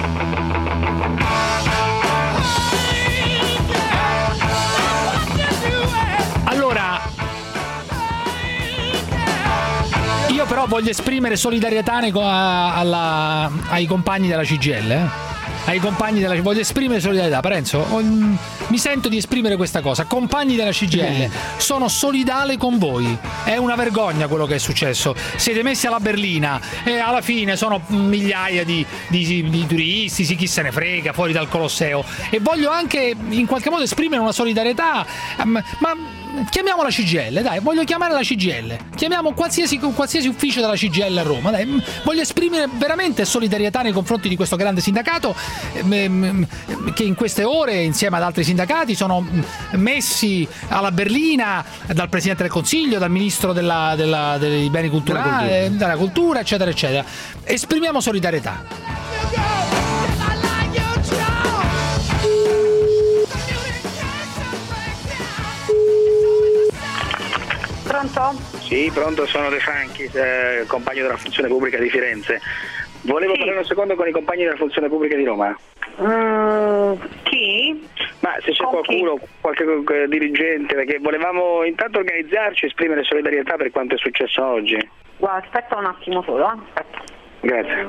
Allora, io però voglio esprimere solidarietà ai compagni della CGIL. Voglio esprimere solidarietà, Parenzo. Mi sento di esprimere questa cosa. Compagni della CGIL, sono solidale con voi. È una vergogna quello che è successo. Siete messi alla berlina e alla fine sono migliaia di turisti, chi se ne frega, fuori dal Colosseo. E voglio anche in qualche modo esprimere una solidarietà. Ma chiamiamo la CGIL, dai, voglio chiamare la CGIL. Chiamiamo qualsiasi ufficio della CGIL a Roma, dai. Voglio esprimere veramente solidarietà nei confronti di questo grande sindacato che in queste ore, insieme ad altri sindacati, sono messi alla berlina dal Presidente del Consiglio, dal Ministro dei beni culturali, della cultura, eccetera, eccetera. Esprimiamo solidarietà. Pronto? Sì, pronto, sono De Franchi, compagno della funzione pubblica di Firenze. Volevo parlare un secondo con i compagni della funzione pubblica di Roma. Chi? Ma se c'è qualcuno, qualche dirigente, perché volevamo intanto organizzarci e esprimere solidarietà per quanto è successo oggi. Guarda, aspetta un attimo solo, aspetta. Grazie.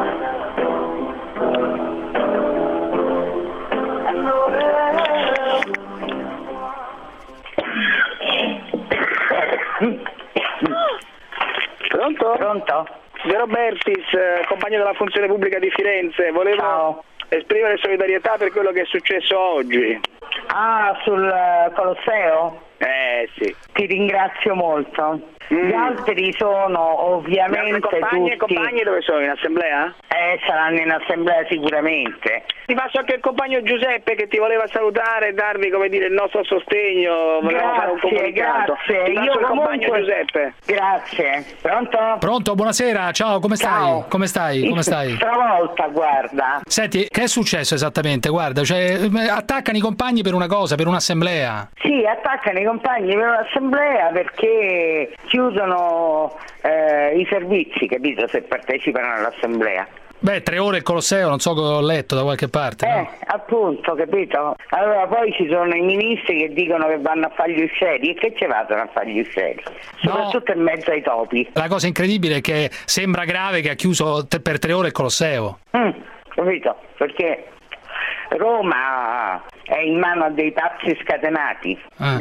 Pronto? Pronto? De Robertis, compagno della funzione pubblica di Firenze, volevo esprimere solidarietà per quello che è successo oggi. Ah, sul Colosseo? Sì. Ti ringrazio molto. Gli altri sono ovviamente compagni tutti... e compagni dove sono? In assemblea? Saranno in assemblea sicuramente. Ti passo anche il compagno Giuseppe che ti voleva salutare e darvi, come dire, il nostro sostegno. Volevamo fare un comunicato. Grazie. Ti passo il compagno Giuseppe. Grazie. Pronto? Pronto, buonasera, ciao, come stai? Ciao. Come stai? Stravolta, guarda. Senti, che è successo esattamente? Guarda, attaccano i compagni per una cosa, per un'assemblea. Sì, attaccano i compagni per un'assemblea perché chiudono i servizi, capito, se partecipano all'assemblea. Beh, 3 ore il Colosseo, non so che ho letto da qualche parte. No? Appunto, capito? Allora poi ci sono i ministri che dicono che vanno a fare gli uscieri, e che ci vanno a fare gli uscieri? Soprattutto in mezzo ai topi. La cosa incredibile è che sembra grave che ha chiuso per 3 ore il Colosseo. Capito? Perché Roma è in mano a dei pazzi scatenati,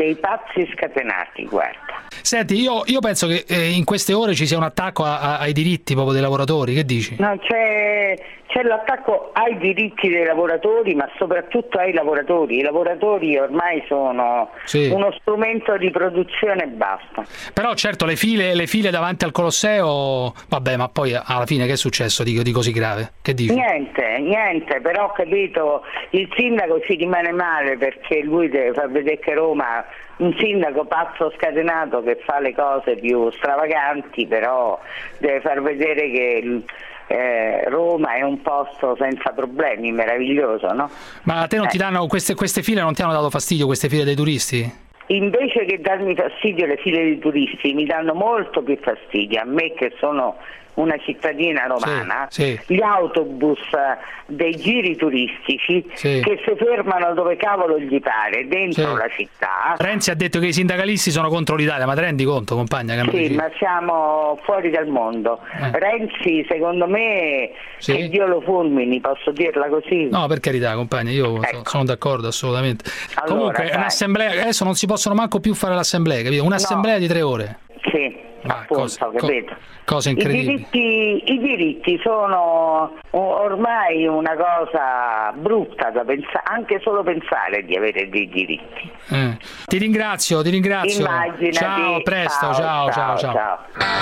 guarda. Senti, io penso che in queste ore ci sia un attacco ai diritti proprio dei lavoratori, che dici? No, c'è l'attacco ai diritti dei lavoratori, ma soprattutto ai lavoratori. I lavoratori ormai sono uno strumento di produzione e basta. Però certo le file davanti al Colosseo, vabbè, ma poi alla fine che è successo di così grave? Che dici? Niente, però capito, il sindaco si rimane male perché lui deve far vedere che Roma, un sindaco pazzo scatenato che fa le cose più stravaganti, però deve far vedere che Roma è un posto senza problemi, meraviglioso, no? Ma a te non ti danno queste file, non ti hanno dato fastidio, queste file dei turisti? invece che darmi fastidio le file di turisti, mi danno molto più fastidio a me che sono una cittadina romana, gli autobus dei giri turistici che si fermano dove cavolo gli pare dentro la città. Renzi ha detto che i sindacalisti sono contro l'Italia, ma ti rendi conto, compagna? Sì, ma siamo fuori dal mondo. Renzi, secondo me, che Dio lo fulmini, posso dirla così? No, per carità, compagna, io sono d'accordo assolutamente. Allora, comunque un'assemblea, adesso non si possono manco più fare l'assemblea, capito? Un'assemblea di 3 ore. Sì. Appunto, capito? Cosa incredibile. I diritti sono ormai una cosa brutta da pensare, anche solo pensare di avere dei diritti. Ti ringrazio. Immaginati. Ciao, a presto, ciao.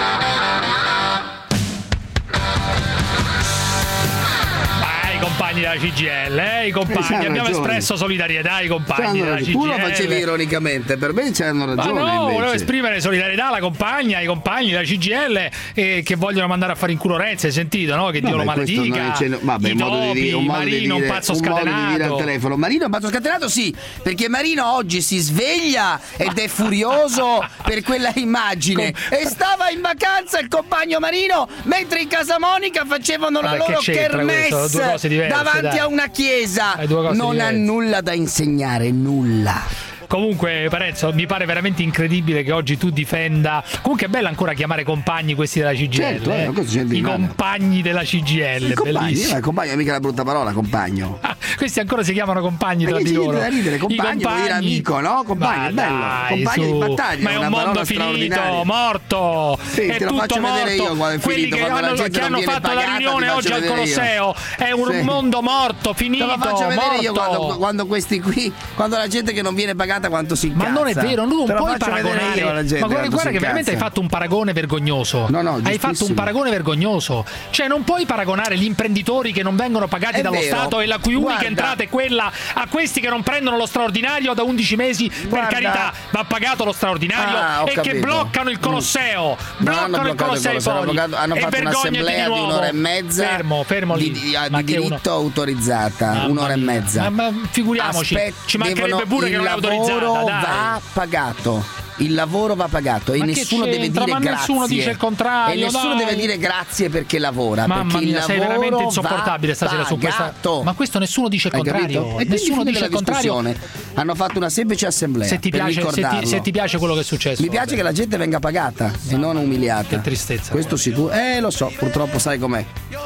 Compagni della CGIL, i compagni, abbiamo espresso solidarietà ai compagni della CGIL. Tu lo facevi ironicamente, per me c'hanno ragione. Ma no, invece. volevo esprimere solidarietà alla compagna, ai compagni della CGIL che vogliono mandare a fare in culo Renzi, hai sentito, no? Che Dio lo maledica. Vabbè, Marino un pazzo scatenato. Al telefono. Marino è un pazzo scatenato, sì, perché Marino oggi si sveglia ed è furioso per quella immagine. E stava in vacanza il compagno Marino mentre in Casa Monica facevano la loro kermesse davanti a una chiesa. Non ha nulla da insegnare, nulla. Comunque, Parenzo, mi pare veramente incredibile che oggi tu difenda. Comunque è bello ancora chiamare compagni questi della CGIL. Certo, i compagni della CGIL. Bellissimo. Compagno è mica la brutta parola, compagno. Questi ancora si chiamano compagni tra di loro. Ridere, compagni vuol dire amico, no? Compagno è bello. Compagno di battaglia. Ma è un mondo finito, morto. Sì, è te lo tutto faccio morto. vedere io quando è Quelli finito, che hanno fatto la riunione oggi al Colosseo è un mondo morto, finito. Te lo faccio vedere io quando questi qui, quando la gente che non viene pagata quanto si incazza. Non è vero, non puoi paragonare. Ma guarda che veramente hai fatto un paragone vergognoso. Hai fatto un paragone vergognoso. Cioè non puoi paragonare gli imprenditori che non vengono pagati dallo Stato e la cui unica entrata è quella a questi che non prendono lo straordinario da 11 mesi. Per carità, va pagato lo straordinario e che bloccano il Colosseo. Bloccano il Colosseo hanno fatto un'assemblea di un'ora e mezza. Fermo lì. Di diritto autorizzata, un'ora e mezza. Ma figuriamoci, ci mancherebbe pure che non è autorizzata. Va pagato. Il lavoro va pagato e nessuno deve dire grazie. Nessuno dice il contrario. E nessuno deve dire grazie perché lavora. Mamma perché mia, il sei veramente insopportabile stasera su questa. Ma questo nessuno dice il contrario. E nessuno dice il contrario. Hanno fatto una semplice assemblea. Se ti piace quello che è successo. Mi piace che la gente venga pagata e non umiliata. Che tristezza. Questo sicuro. Lo so, purtroppo sai com'è.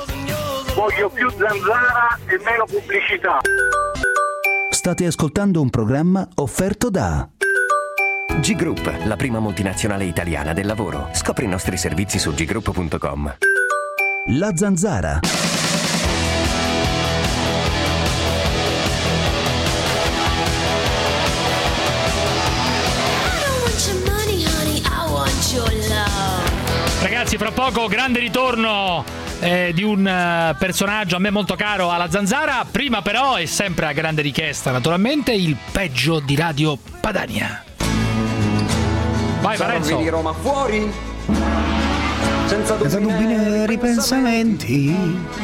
Voglio più zanzara e meno pubblicità. State ascoltando un programma offerto da G-Group, la prima multinazionale italiana del lavoro. Scopri i nostri servizi su group.com. La Zanzara. Ragazzi, fra poco grande ritorno di un personaggio a me molto caro alla Zanzara. Prima però, e sempre a grande richiesta naturalmente, il peggio di Radio Padania. Vai Parenzo. Di Roma fuori senza dubbi né ripensamenti.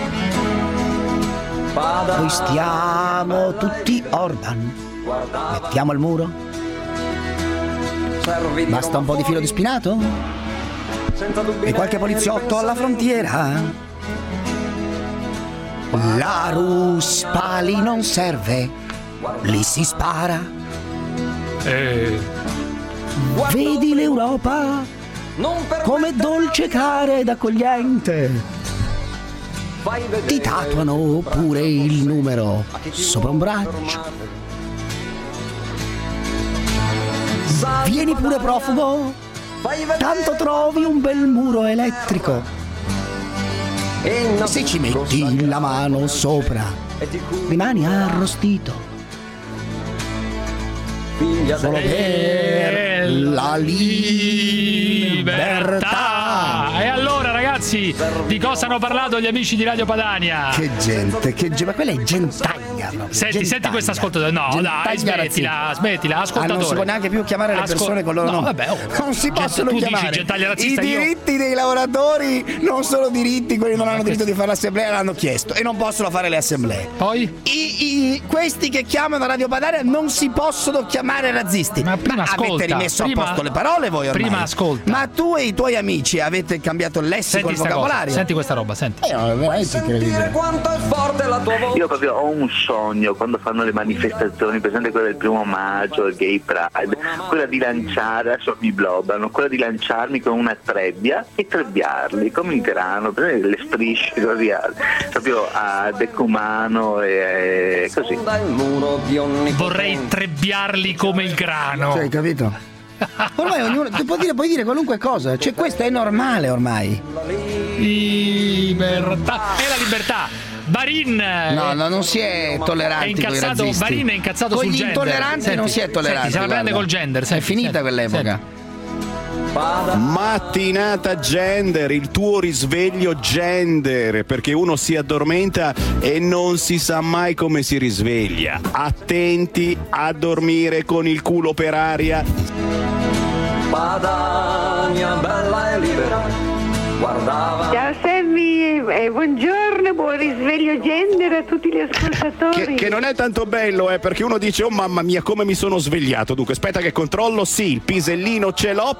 Noi stiamo tutti Orban. Mettiamo al muro. Basta un po' di filo di spinato e qualche poliziotto alla frontiera. La Ruspali non serve, lì si spara. Vedi l'Europa come dolce, cara ed accogliente. Ti tatuano pure il numero sopra un braccio. Vieni pure profugo, tanto trovi un bel muro elettrico. Se ci metti la mano sopra, rimani arrostito. Solo per la libertà. E allora ragazzi, Renzi. Di cosa hanno parlato gli amici di Radio Padania? Che gente, ma quella è gentaglia. Senti questo ascoltatore. No, dai, smettila, ascoltatore. Non si può neanche più chiamare le persone con loro nome. Non si possono chiamare. I diritti dei lavoratori non sono diritti, quelli non hanno diritto di fare l'assemblea, l'hanno chiesto e non possono fare le assemblee. Poi? Questi che chiamano Radio Padania non si possono chiamare razzisti. Ma avete rimesso a posto le parole voi ormai? Prima ascolta. Ma tu e i tuoi amici avete cambiato il lessico, il vocabolario? Senti questa roba, senti. No, è veramente incredibile. Quanto è forte la tua voce. Io proprio ho un sogno quando fanno le manifestazioni, presente quella del 1 maggio, il Gay Pride, quella di lanciare, adesso mi blobbano, quella di lanciarmi con una trebbia e trebbiarli come il grano, prendere le strisce così, proprio a decumano e così. Vorrei trebbiarli come il grano. Cioè, hai capito? Ormai ognuno puoi dire qualunque cosa, cioè questo è normale ormai. Libertà. È la libertà. Barin no, non si è tolleranti con i razzisti. Barin è incazzato con sul gli gender. intolleranti non si è tolleranti. Se la prende col gender. È finita quell'epoca. Mattinata gender, il tuo risveglio gender, perché uno si addormenta e non si sa mai come si risveglia. Attenti a dormire con il culo per aria. Padania bella e libera. Guardava. Ciao Sammy, buongiorno, buon risveglio gender a tutti gli ascoltatori. Che non è tanto bello, perché uno dice oh mamma mia come mi sono svegliato. Dunque aspetta che controllo, sì il pisellino ce l'ho,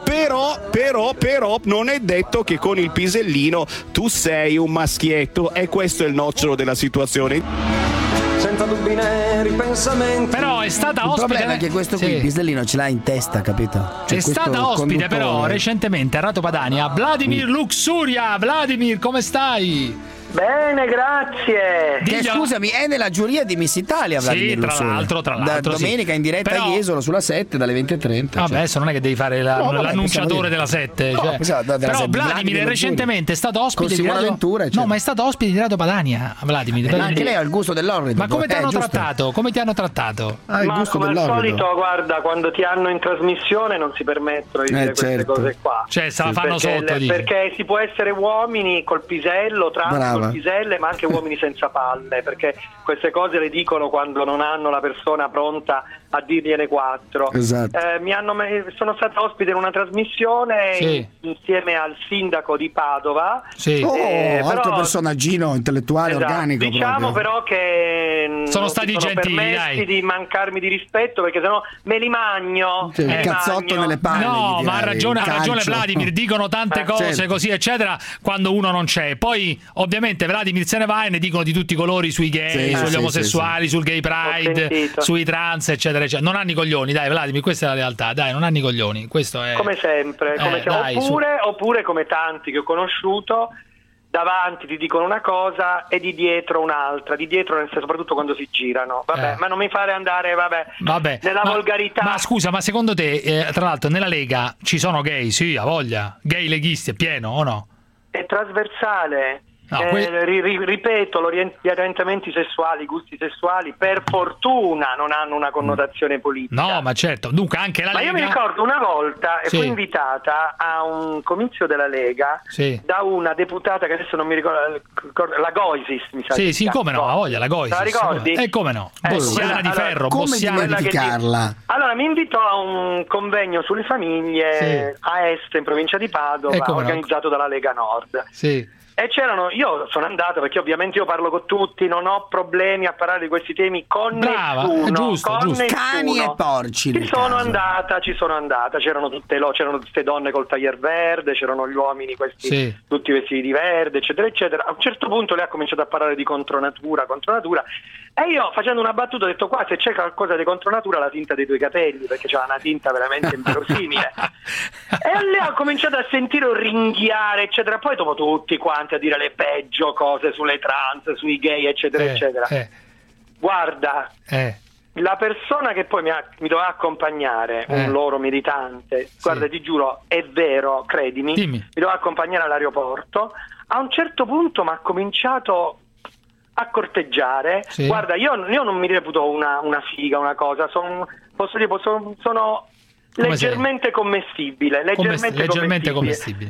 però non è detto che con il pisellino tu sei un maschietto, e questo è il nocciolo della situazione. Senza dubbi né ripensamenti. Però è stata ospite. Il problema è che questo qui il pisellino ce l'ha in testa, capito? Cioè, è stata ospite però recentemente a Radio Padania Vladimir Luxuria. Vladimir, come stai? Bene, grazie. Scusami, è nella giuria di Miss Italia, Vladimir Luxuria. Tra l'altro domenica in diretta a Jesolo sulla 7 dalle 20:30. Vabbè, adesso non è che devi fare l'annunciatore della 7. Però Vladimir recentemente è stato ospite di Radio Padania. No, ma è stato ospite di Radio Padania, Vladimir. Anche lei ha il gusto dell'orrido. Ma come ti hanno trattato? Come ti hanno trattato? Il gusto come al solito, guarda, quando ti hanno in trasmissione non si permettono di dire queste cose qua. Cioè, se la fanno sotto. Perché si può essere uomini col pisello, trans col piselle, ma anche uomini senza palle, perché queste cose le dicono quando non hanno la persona pronta a dirgliene 4. Esatto. Sono stata ospite in una trasmissione insieme al sindaco di Padova. Altro personaggino intellettuale, organico. Diciamo però che sono stati gentili, di mancarmi di rispetto, perché sennò me li magno. Il cazzotto nelle palle. No, ma ha ragione Vladimir, dicono tante cose così eccetera quando uno non c'è. Poi ovviamente Vladimir se ne va e ne dicono di tutti i colori sui gay, sugli omosessuali, sul gay pride, sui trans eccetera. Non hanno i coglioni, dai Vladimir, questa è la realtà, dai, non hanno i coglioni, questo è come sempre, oppure come tanti che ho conosciuto, davanti ti dicono una cosa e di dietro un'altra, di dietro nel senso soprattutto quando si girano, ma non mi fare andare nella volgarità. Ma scusa, ma secondo te tra l'altro nella Lega ci sono gay? Sì, a voglia, gay leghisti, è pieno o no? È trasversale. Ripeto, gli orientamenti sessuali, i gusti sessuali per fortuna non hanno una connotazione politica. No, ma certo, dunque anche la Lega. Ma io mi ricordo una volta fui invitata a un comizio della Lega da una deputata che adesso non mi ricordo, la Goisis mi sa. Sì, come no, voglia, la Goisis. La ricordi? E come no? Bossiana di ferro, Bossiana di Carla. Allora mi invitò a un convegno sulle famiglie a Est in provincia di Padova, organizzato dalla Lega Nord. E io sono andato perché ovviamente io parlo con tutti, non ho problemi a parlare di questi temi con nessuno. Giusto. Cani e porci. Ci sono andata, c'erano queste donne col taglier verde, c'erano gli uomini questi tutti vestiti di verde, eccetera, eccetera. A un certo punto lei ha cominciato a parlare di contronatura, e io facendo una battuta ho detto qua se c'è qualcosa di contronatura la tinta dei tuoi capelli, perché c'era una tinta veramente inverosimile. E lei ha cominciato a sentire ringhiare, eccetera, poi dopo tutti quanti a dire le peggio cose sulle trans, sui gay, eccetera, eccetera. Guarda, la persona che poi mi doveva accompagnare, un loro militante, guarda, ti giuro, è vero, credimi, mi doveva accompagnare all'aeroporto. A un certo punto mi ha cominciato a corteggiare. Guarda, io non mi reputo una figa, una cosa, sono leggermente commestibile, leggermente commestibile.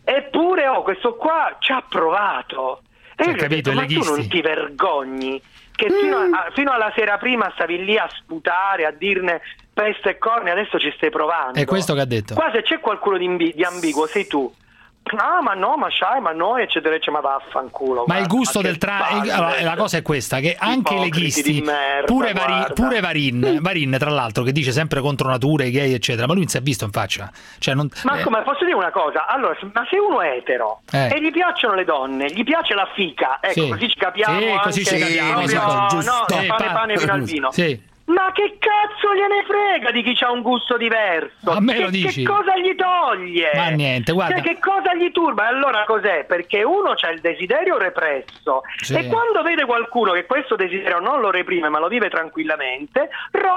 Eppure questo qua ci ha provato. E io capito, ma tu non ti vergogni che fino alla sera prima stavi lì a sputare, a dirne peste e corni, adesso ci stai provando. È questo che ha detto. Qua se c'è qualcuno di ambiguo sei tu. Ma noi eccetera eccetera, ma vaffanculo. Ma il gusto del allora, la cosa è questa, che anche i leghisti, pure Varin tra l'altro, che dice sempre contro natura, i gay eccetera, ma lui non si è visto in faccia, cioè ma come posso dire una cosa, allora, ma se uno è etero e gli piacciono le donne, gli piace la fica, ecco, così ci capiamo, così ci capiamo, pane fino al vino. Ma che cazzo gliene frega di chi c'ha un gusto diverso? A me lo dici? Che cosa gli toglie? Ma niente, guarda. Cioè, che cosa gli turba? E allora cos'è? Perché uno c'ha il desiderio represso e quando vede qualcuno che questo desiderio non lo reprime ma lo vive tranquillamente,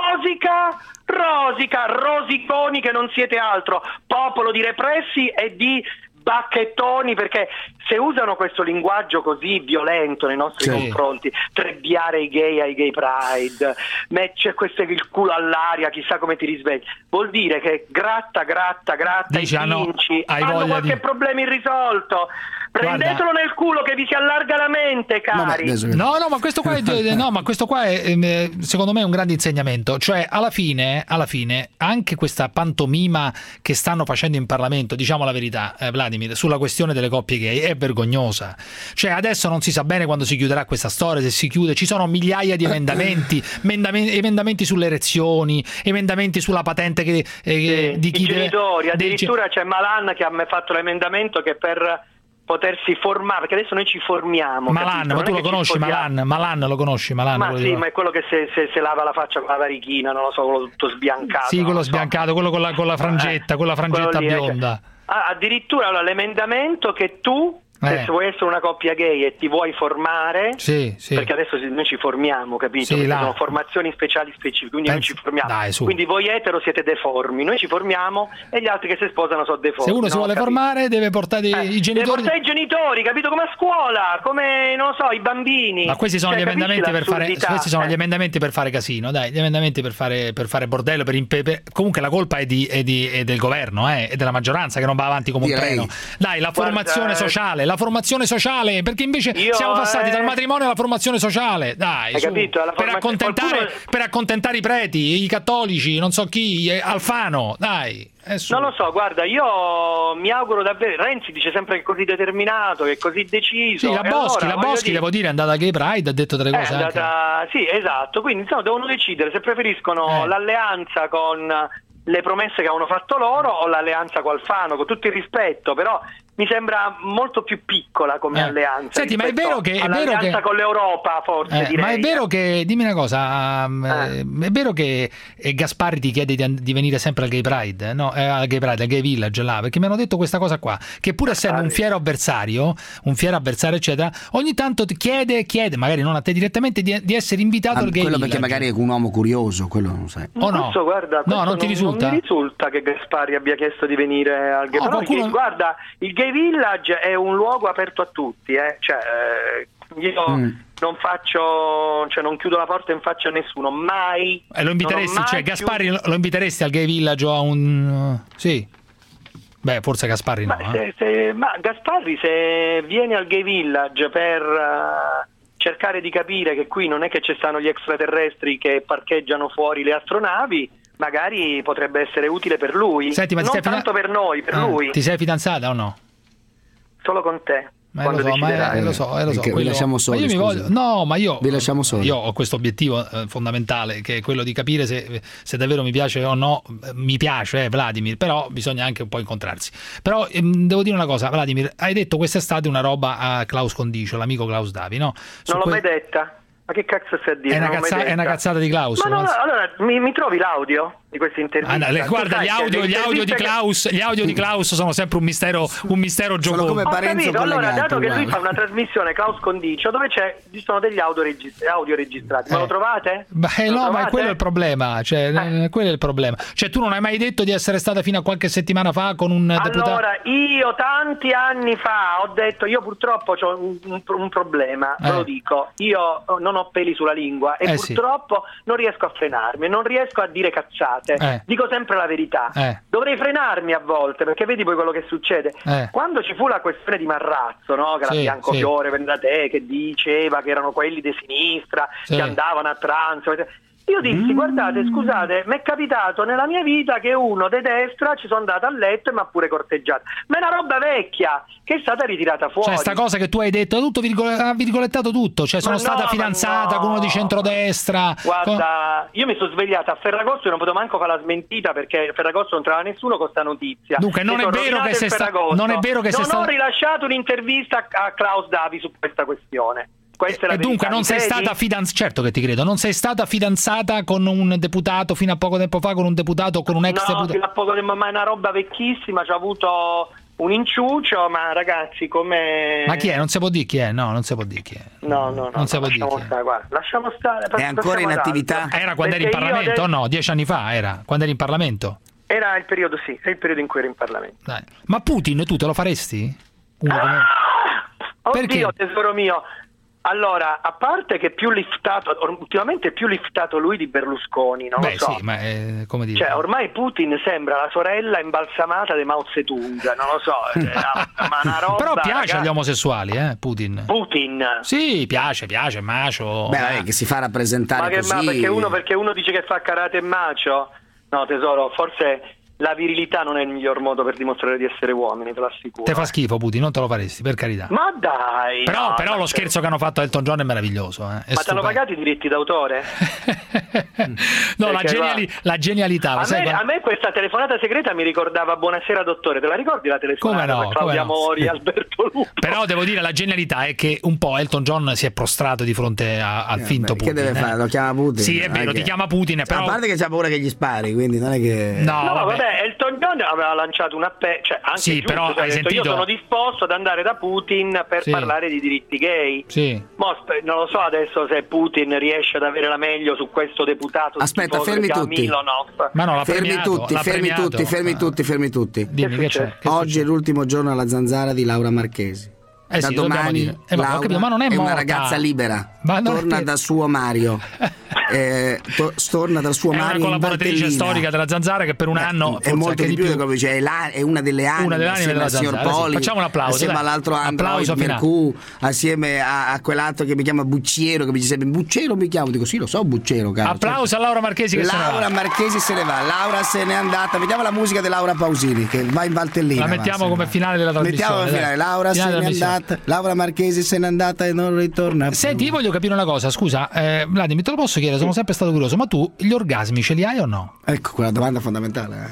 rosiconi che non siete altro, popolo di repressi e di bacchettoni, perché se usano questo linguaggio così violento nei nostri confronti, trebbiare i gay ai gay pride, c'è questo il culo all'aria, chissà come ti risvegli, vuol dire che gratta dici, i vinci hanno qualche problema irrisolto. Prendetelo nel culo che vi si allarga la mente, cari. Ma questo qua è secondo me un grande insegnamento. Cioè, alla fine, anche questa pantomima che stanno facendo in Parlamento, diciamo la verità, Vladimir, sulla questione delle coppie gay, è vergognosa. Cioè, adesso non si sa bene quando si chiuderà questa storia, se si chiude, ci sono migliaia di emendamenti sulle erezioni, emendamenti sulla patente di chi genitori, addirittura c'è Malan che ha fatto l'emendamento che per potersi formare, perché adesso noi ci formiamo. Malan, ma tu lo conosci? Malan lo conosci? Ma sì, ma è quello che se lava la faccia con la varichina, non lo so, quello tutto sbiancato. Sì, quello sbiancato, quello con la frangetta, bionda. Addirittura allora, l'emendamento che tu se vuoi essere una coppia gay e ti vuoi formare, perché adesso noi ci formiamo, capito? Perché sono formazioni speciali specifiche, quindi noi ci formiamo. Quindi voi etero siete deformi, noi ci formiamo e gli altri che si sposano sono deformi. Se uno si vuole formare deve portare i genitori. Deve portare i genitori, capito? Come a scuola, come non lo so, i bambini. Ma questi sono gli emendamenti per fare. Questi sono gli emendamenti per fare casino, dai, gli emendamenti per fare bordello. Comunque la colpa è del governo, è della maggioranza che non va avanti come un treno. Dai, la formazione sociale. La formazione sociale, perché invece siamo passati dal matrimonio alla formazione sociale, dai, capito? Per accontentare i preti, i cattolici, non so chi, Alfano, dai. Non lo so, guarda, io mi auguro davvero. Renzi dice sempre che è così determinato, che è così deciso. Sì, la Boschi, devo dire, è andata a Gay Pride, ha detto delle cose sì, esatto, quindi devono decidere se preferiscono l'alleanza con le promesse che avevano fatto loro o l'alleanza con Alfano, con tutto il rispetto, però mi sembra molto più piccola come alleanza. Senti, ma è vero che con l'Europa, forse direi. Ma è vero che, dimmi una cosa, è vero che Gasparri ti chiede di venire sempre al Gay Pride, no? Al Gay Village là, perché mi hanno detto questa cosa qua, che pur essendo un fiero avversario eccetera, ogni tanto ti chiede, magari non a te direttamente, di essere invitato al Gay Village. Quello perché magari è un uomo curioso, quello non sai. Questo, guarda, non ti risulta? Non mi risulta che Gasparri abbia chiesto di venire al Gay Village. Guarda, il Gay Village è un luogo aperto a tutti, io non faccio, non chiudo la porta in faccia a nessuno, mai. Lo inviteresti, Gasparri lo inviteresti al Gay Village o a un sì? Beh, forse Gasparri no. Ma Gasparri, se viene al Gay Village per cercare di capire che qui non è che ci stanno gli extraterrestri che parcheggiano fuori le astronavi, magari potrebbe essere utile per lui. Senti, ma non tanto per noi, per lui. Ti sei fidanzata o no? Solo con te. Lo so. Vi lasciamo soli. Vi lasciamo soli. Io ho questo obiettivo fondamentale, che è quello di capire se davvero mi piace o no. Mi piace, Vladimir, però bisogna anche un po' incontrarsi. Però devo dire una cosa, Vladimir, hai detto quest'estate una roba a Klaus Condicio, l'amico Klaus Davi, no? Non l'ho mai detta. Ma che cazzo stai a dire? È una cazzata di Klaus. Ma no, allora mi trovi l'audio di questa intervista? Guarda, gli audio di Klaus sono sempre un mistero giocoso. Sono come Parenzo collegato. Allora, dato che lui fa una trasmissione Klaus Condicio dove ci sono degli audio registrati, me lo trovate? Ma quello è il problema, quello è il problema. Cioè, tu non hai mai detto di essere stata fino a qualche settimana fa con un deputato? Allora, io tanti anni fa ho detto, io purtroppo ho un problema, ve lo dico, io non ho peli sulla lingua e purtroppo non riesco a frenarmi, non riesco a dire cazzate. scusate, dico sempre la verità. Dovrei frenarmi a volte, perché vedi poi quello che succede. Quando ci fu la questione di Marrazzo, no? Che era Biancofiore, Vendate, che diceva che erano quelli di sinistra, che andavano a transo. Io dissi, guardate, scusate, mi è capitato nella mia vita che uno di destra ci sono andato a letto e mi ha pure corteggiato. Ma è una roba vecchia che è stata ritirata fuori. Cioè, sta cosa che tu hai detto, tutto ha virgolettato tutto. Cioè, sono stata fidanzata con uno di centrodestra. Guarda, io mi sono svegliata a Ferragosto e non potevo manco fare la smentita, perché a Ferragosto non trovava nessuno con sta notizia. Dunque, non è vero che sei stato. Non è vero che sei stato. Non ho rilasciato un'intervista a Klaus Davi su questa questione. E dunque non sei stata fidanzata, certo che ti credo, non sei stata fidanzata con un deputato fino a poco tempo fa, con un deputato o con un ex deputato? No, fino a poco tempo, ma è una roba vecchissima, c'ho avuto un inciuccio, ma ragazzi come... Ma chi è? Non si può dire chi è, no, non si può dire chi è. No, non si può dire chi è. Guarda, lasciamo stare. È ancora in attività? Era quando eri in Parlamento o no? 10 anni fa era, quando eri in Parlamento? Era il periodo, sì, è il periodo in cui ero in Parlamento. Dai. Ma Putin tu te lo faresti? Oddio, tesoro mio. Allora, a parte che ultimamente è più liftato lui di Berlusconi, non lo so. Sì, ma come dire. Cioè, ormai Putin sembra la sorella imbalsamata di Mao Zedong, non lo so, ma una roba. Però piace agli omosessuali, Putin. Putin? Sì, piace, macio. Beh, che si fa rappresentare così. Ma perché uno dice che fa karate e macio? No, tesoro, forse la virilità non è il miglior modo per dimostrare di essere uomini, te lo assicuro. Te fa schifo Putin, non te lo faresti, per carità. Ma dai! Però lo scherzo che hanno fatto a Elton John è meraviglioso. Ma ti hanno pagato i diritti d'autore? No, la genialità. A me questa telefonata segreta mi ricordava Buonasera dottore, te la ricordi la telefonata? Come no? Claudia Mori, Alberto Lupo. Però devo dire, la genialità è che un po' Elton John si è prostrato di fronte al finto Putin. Che deve fare? Lo chiama Putin? Sì, è vero, ti chiama Putin, però... A parte che c'ha paura che gli spari, quindi non è che... No, vabbè, Elton John aveva lanciato un appello, cioè anche sì, giusto, però hai sentito... io sono disposto ad andare da Putin per parlare di diritti gay. Sì. Non lo so adesso se Putin riesce ad avere la meglio su questo deputato. Aspetta, fermi tutti. Ma no, fermi tutti. Dimmi, che c'è? Oggi è l'ultimo giorno alla zanzara di Laura Marchesi. Da domani Laura ma non è una ragazza libera. Torna da suo Mario. Torna dal suo Mario. È una collaboratrice storica della Zanzara che per un anno è molto di più, è una delle anime della Zanzara. Poli, facciamo un applauso assieme all'altro Android Mercù, assieme a quell'altro che mi chiama Bucciero, che mi dice sempre Bucciero mi chiamo, dico sì lo so Bucciero, caro. Applauso a Laura Marchesi che Laura Marchesi se ne va. Laura se n'è andata. Vediamo la musica di Laura Pausini che va in Valtellina. La mettiamo come finale della trasmissione. Laura se n'è andata. Laura Marchesi se n'è andata e non ritorna più. Senti, io voglio capire una cosa, scusa, Vladimir, te lo posso chiedere? Sono sempre stato curioso, ma tu gli orgasmi ce li hai o no? Ecco, quella domanda fondamentale.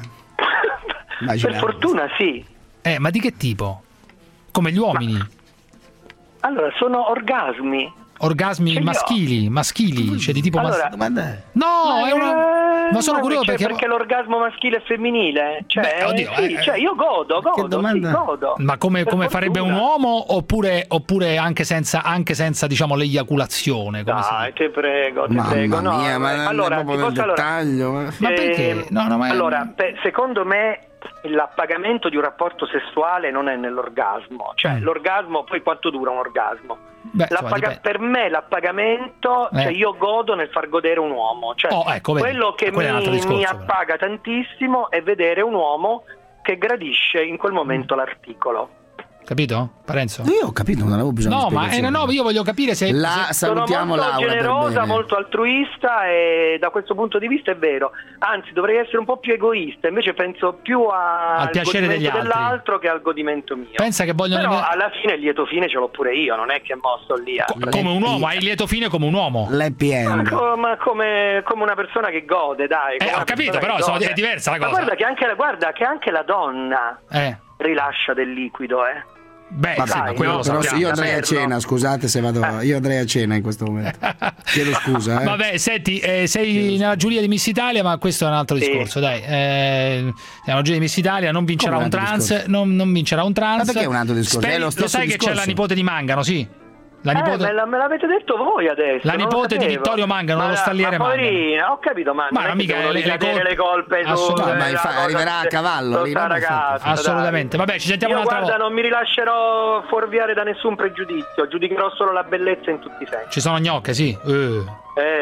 Per fortuna sì. Ma di che tipo? Come gli uomini? Allora, sono orgasmi. Orgasmi maschili, cioè di tipo No, è una... Ma sono curioso perché l'orgasmo maschile è femminile. Cioè, cioè io godo. Ma come farebbe un uomo oppure anche senza diciamo l'eiaculazione? Dai, te prego. Mia, ma allora, dettaglio. Ma perché? Allora, secondo me l'appagamento di un rapporto sessuale non è nell'orgasmo, cioè l'orgasmo, poi quanto dura un orgasmo? Per me l'appagamento, cioè io godo nel far godere un uomo, cioè quello che mi appaga tantissimo è vedere un uomo che gradisce in quel momento l'articolo. Capito, Parenzo? Io ho capito, non avevo bisogno di spiegazioni. Io voglio capire se salutiamo Laura. Sono molto generosa, molto altruista e da questo punto di vista è vero. Anzi, dovrei essere un po' più egoista, invece penso più al piacere dell'altro che al godimento mio. Pensa che vogliono Però alla fine il lieto fine ce l'ho pure io, non è che sto lì come un uomo, hai il lieto fine come un uomo. L'happy end. Ma come una persona che gode, dai. Ho capito, però è diversa la cosa. Ma guarda che anche la donna rilascia del liquido, Beh, vabbè, io andrei a cena, scusate se vado. Io andrei a cena in questo momento. Chiedo scusa. Vabbè, senti, sei nella giuria di Miss Italia, ma questo è un altro discorso. Dai, nella giuria di Miss Italia non vincerà un trans. Non vincerà un trans. Ma perché è un altro discorso? Lo sai che c'è la nipote di Mangano, sì? Me l'avete detto voi adesso. La nipote di Vittorio Mangano, lo stalliere Mangano. Ho capito, ma non mica le colpe arriverà a cavallo lì, assolutamente. Vabbè, ci sentiamo un'altra volta. Non mi rilascerò fuorviare da nessun pregiudizio, giudicherò solo la bellezza in tutti i sensi. Ci sono gnocche, sì.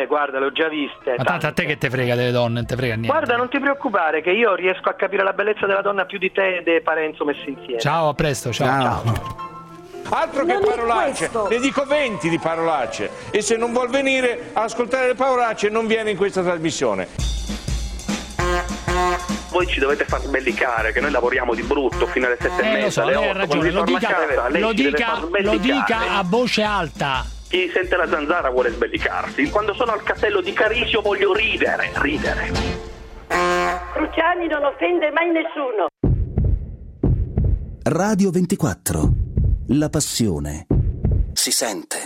guarda, le ho già viste. Ma tanto a te che te frega delle donne, non te frega niente. Guarda, non ti preoccupare che io riesco a capire la bellezza della donna più di te e De Parenzo messi insieme. Ciao, a presto, ciao. Altro che parolacce, ne dico 20 di parolacce, e se non vuol venire a ascoltare le parolacce non viene in questa trasmissione. Voi ci dovete far sbellicare, che noi lavoriamo di brutto fino alle 7:30, lo so, alle 8. lei ha ragione, lo dica a voce alta. Chi sente la zanzara vuole sbellicarsi. Quando sono al castello di Carisio voglio ridere. Cruciani non offende mai nessuno. Radio 24. La passione si sente.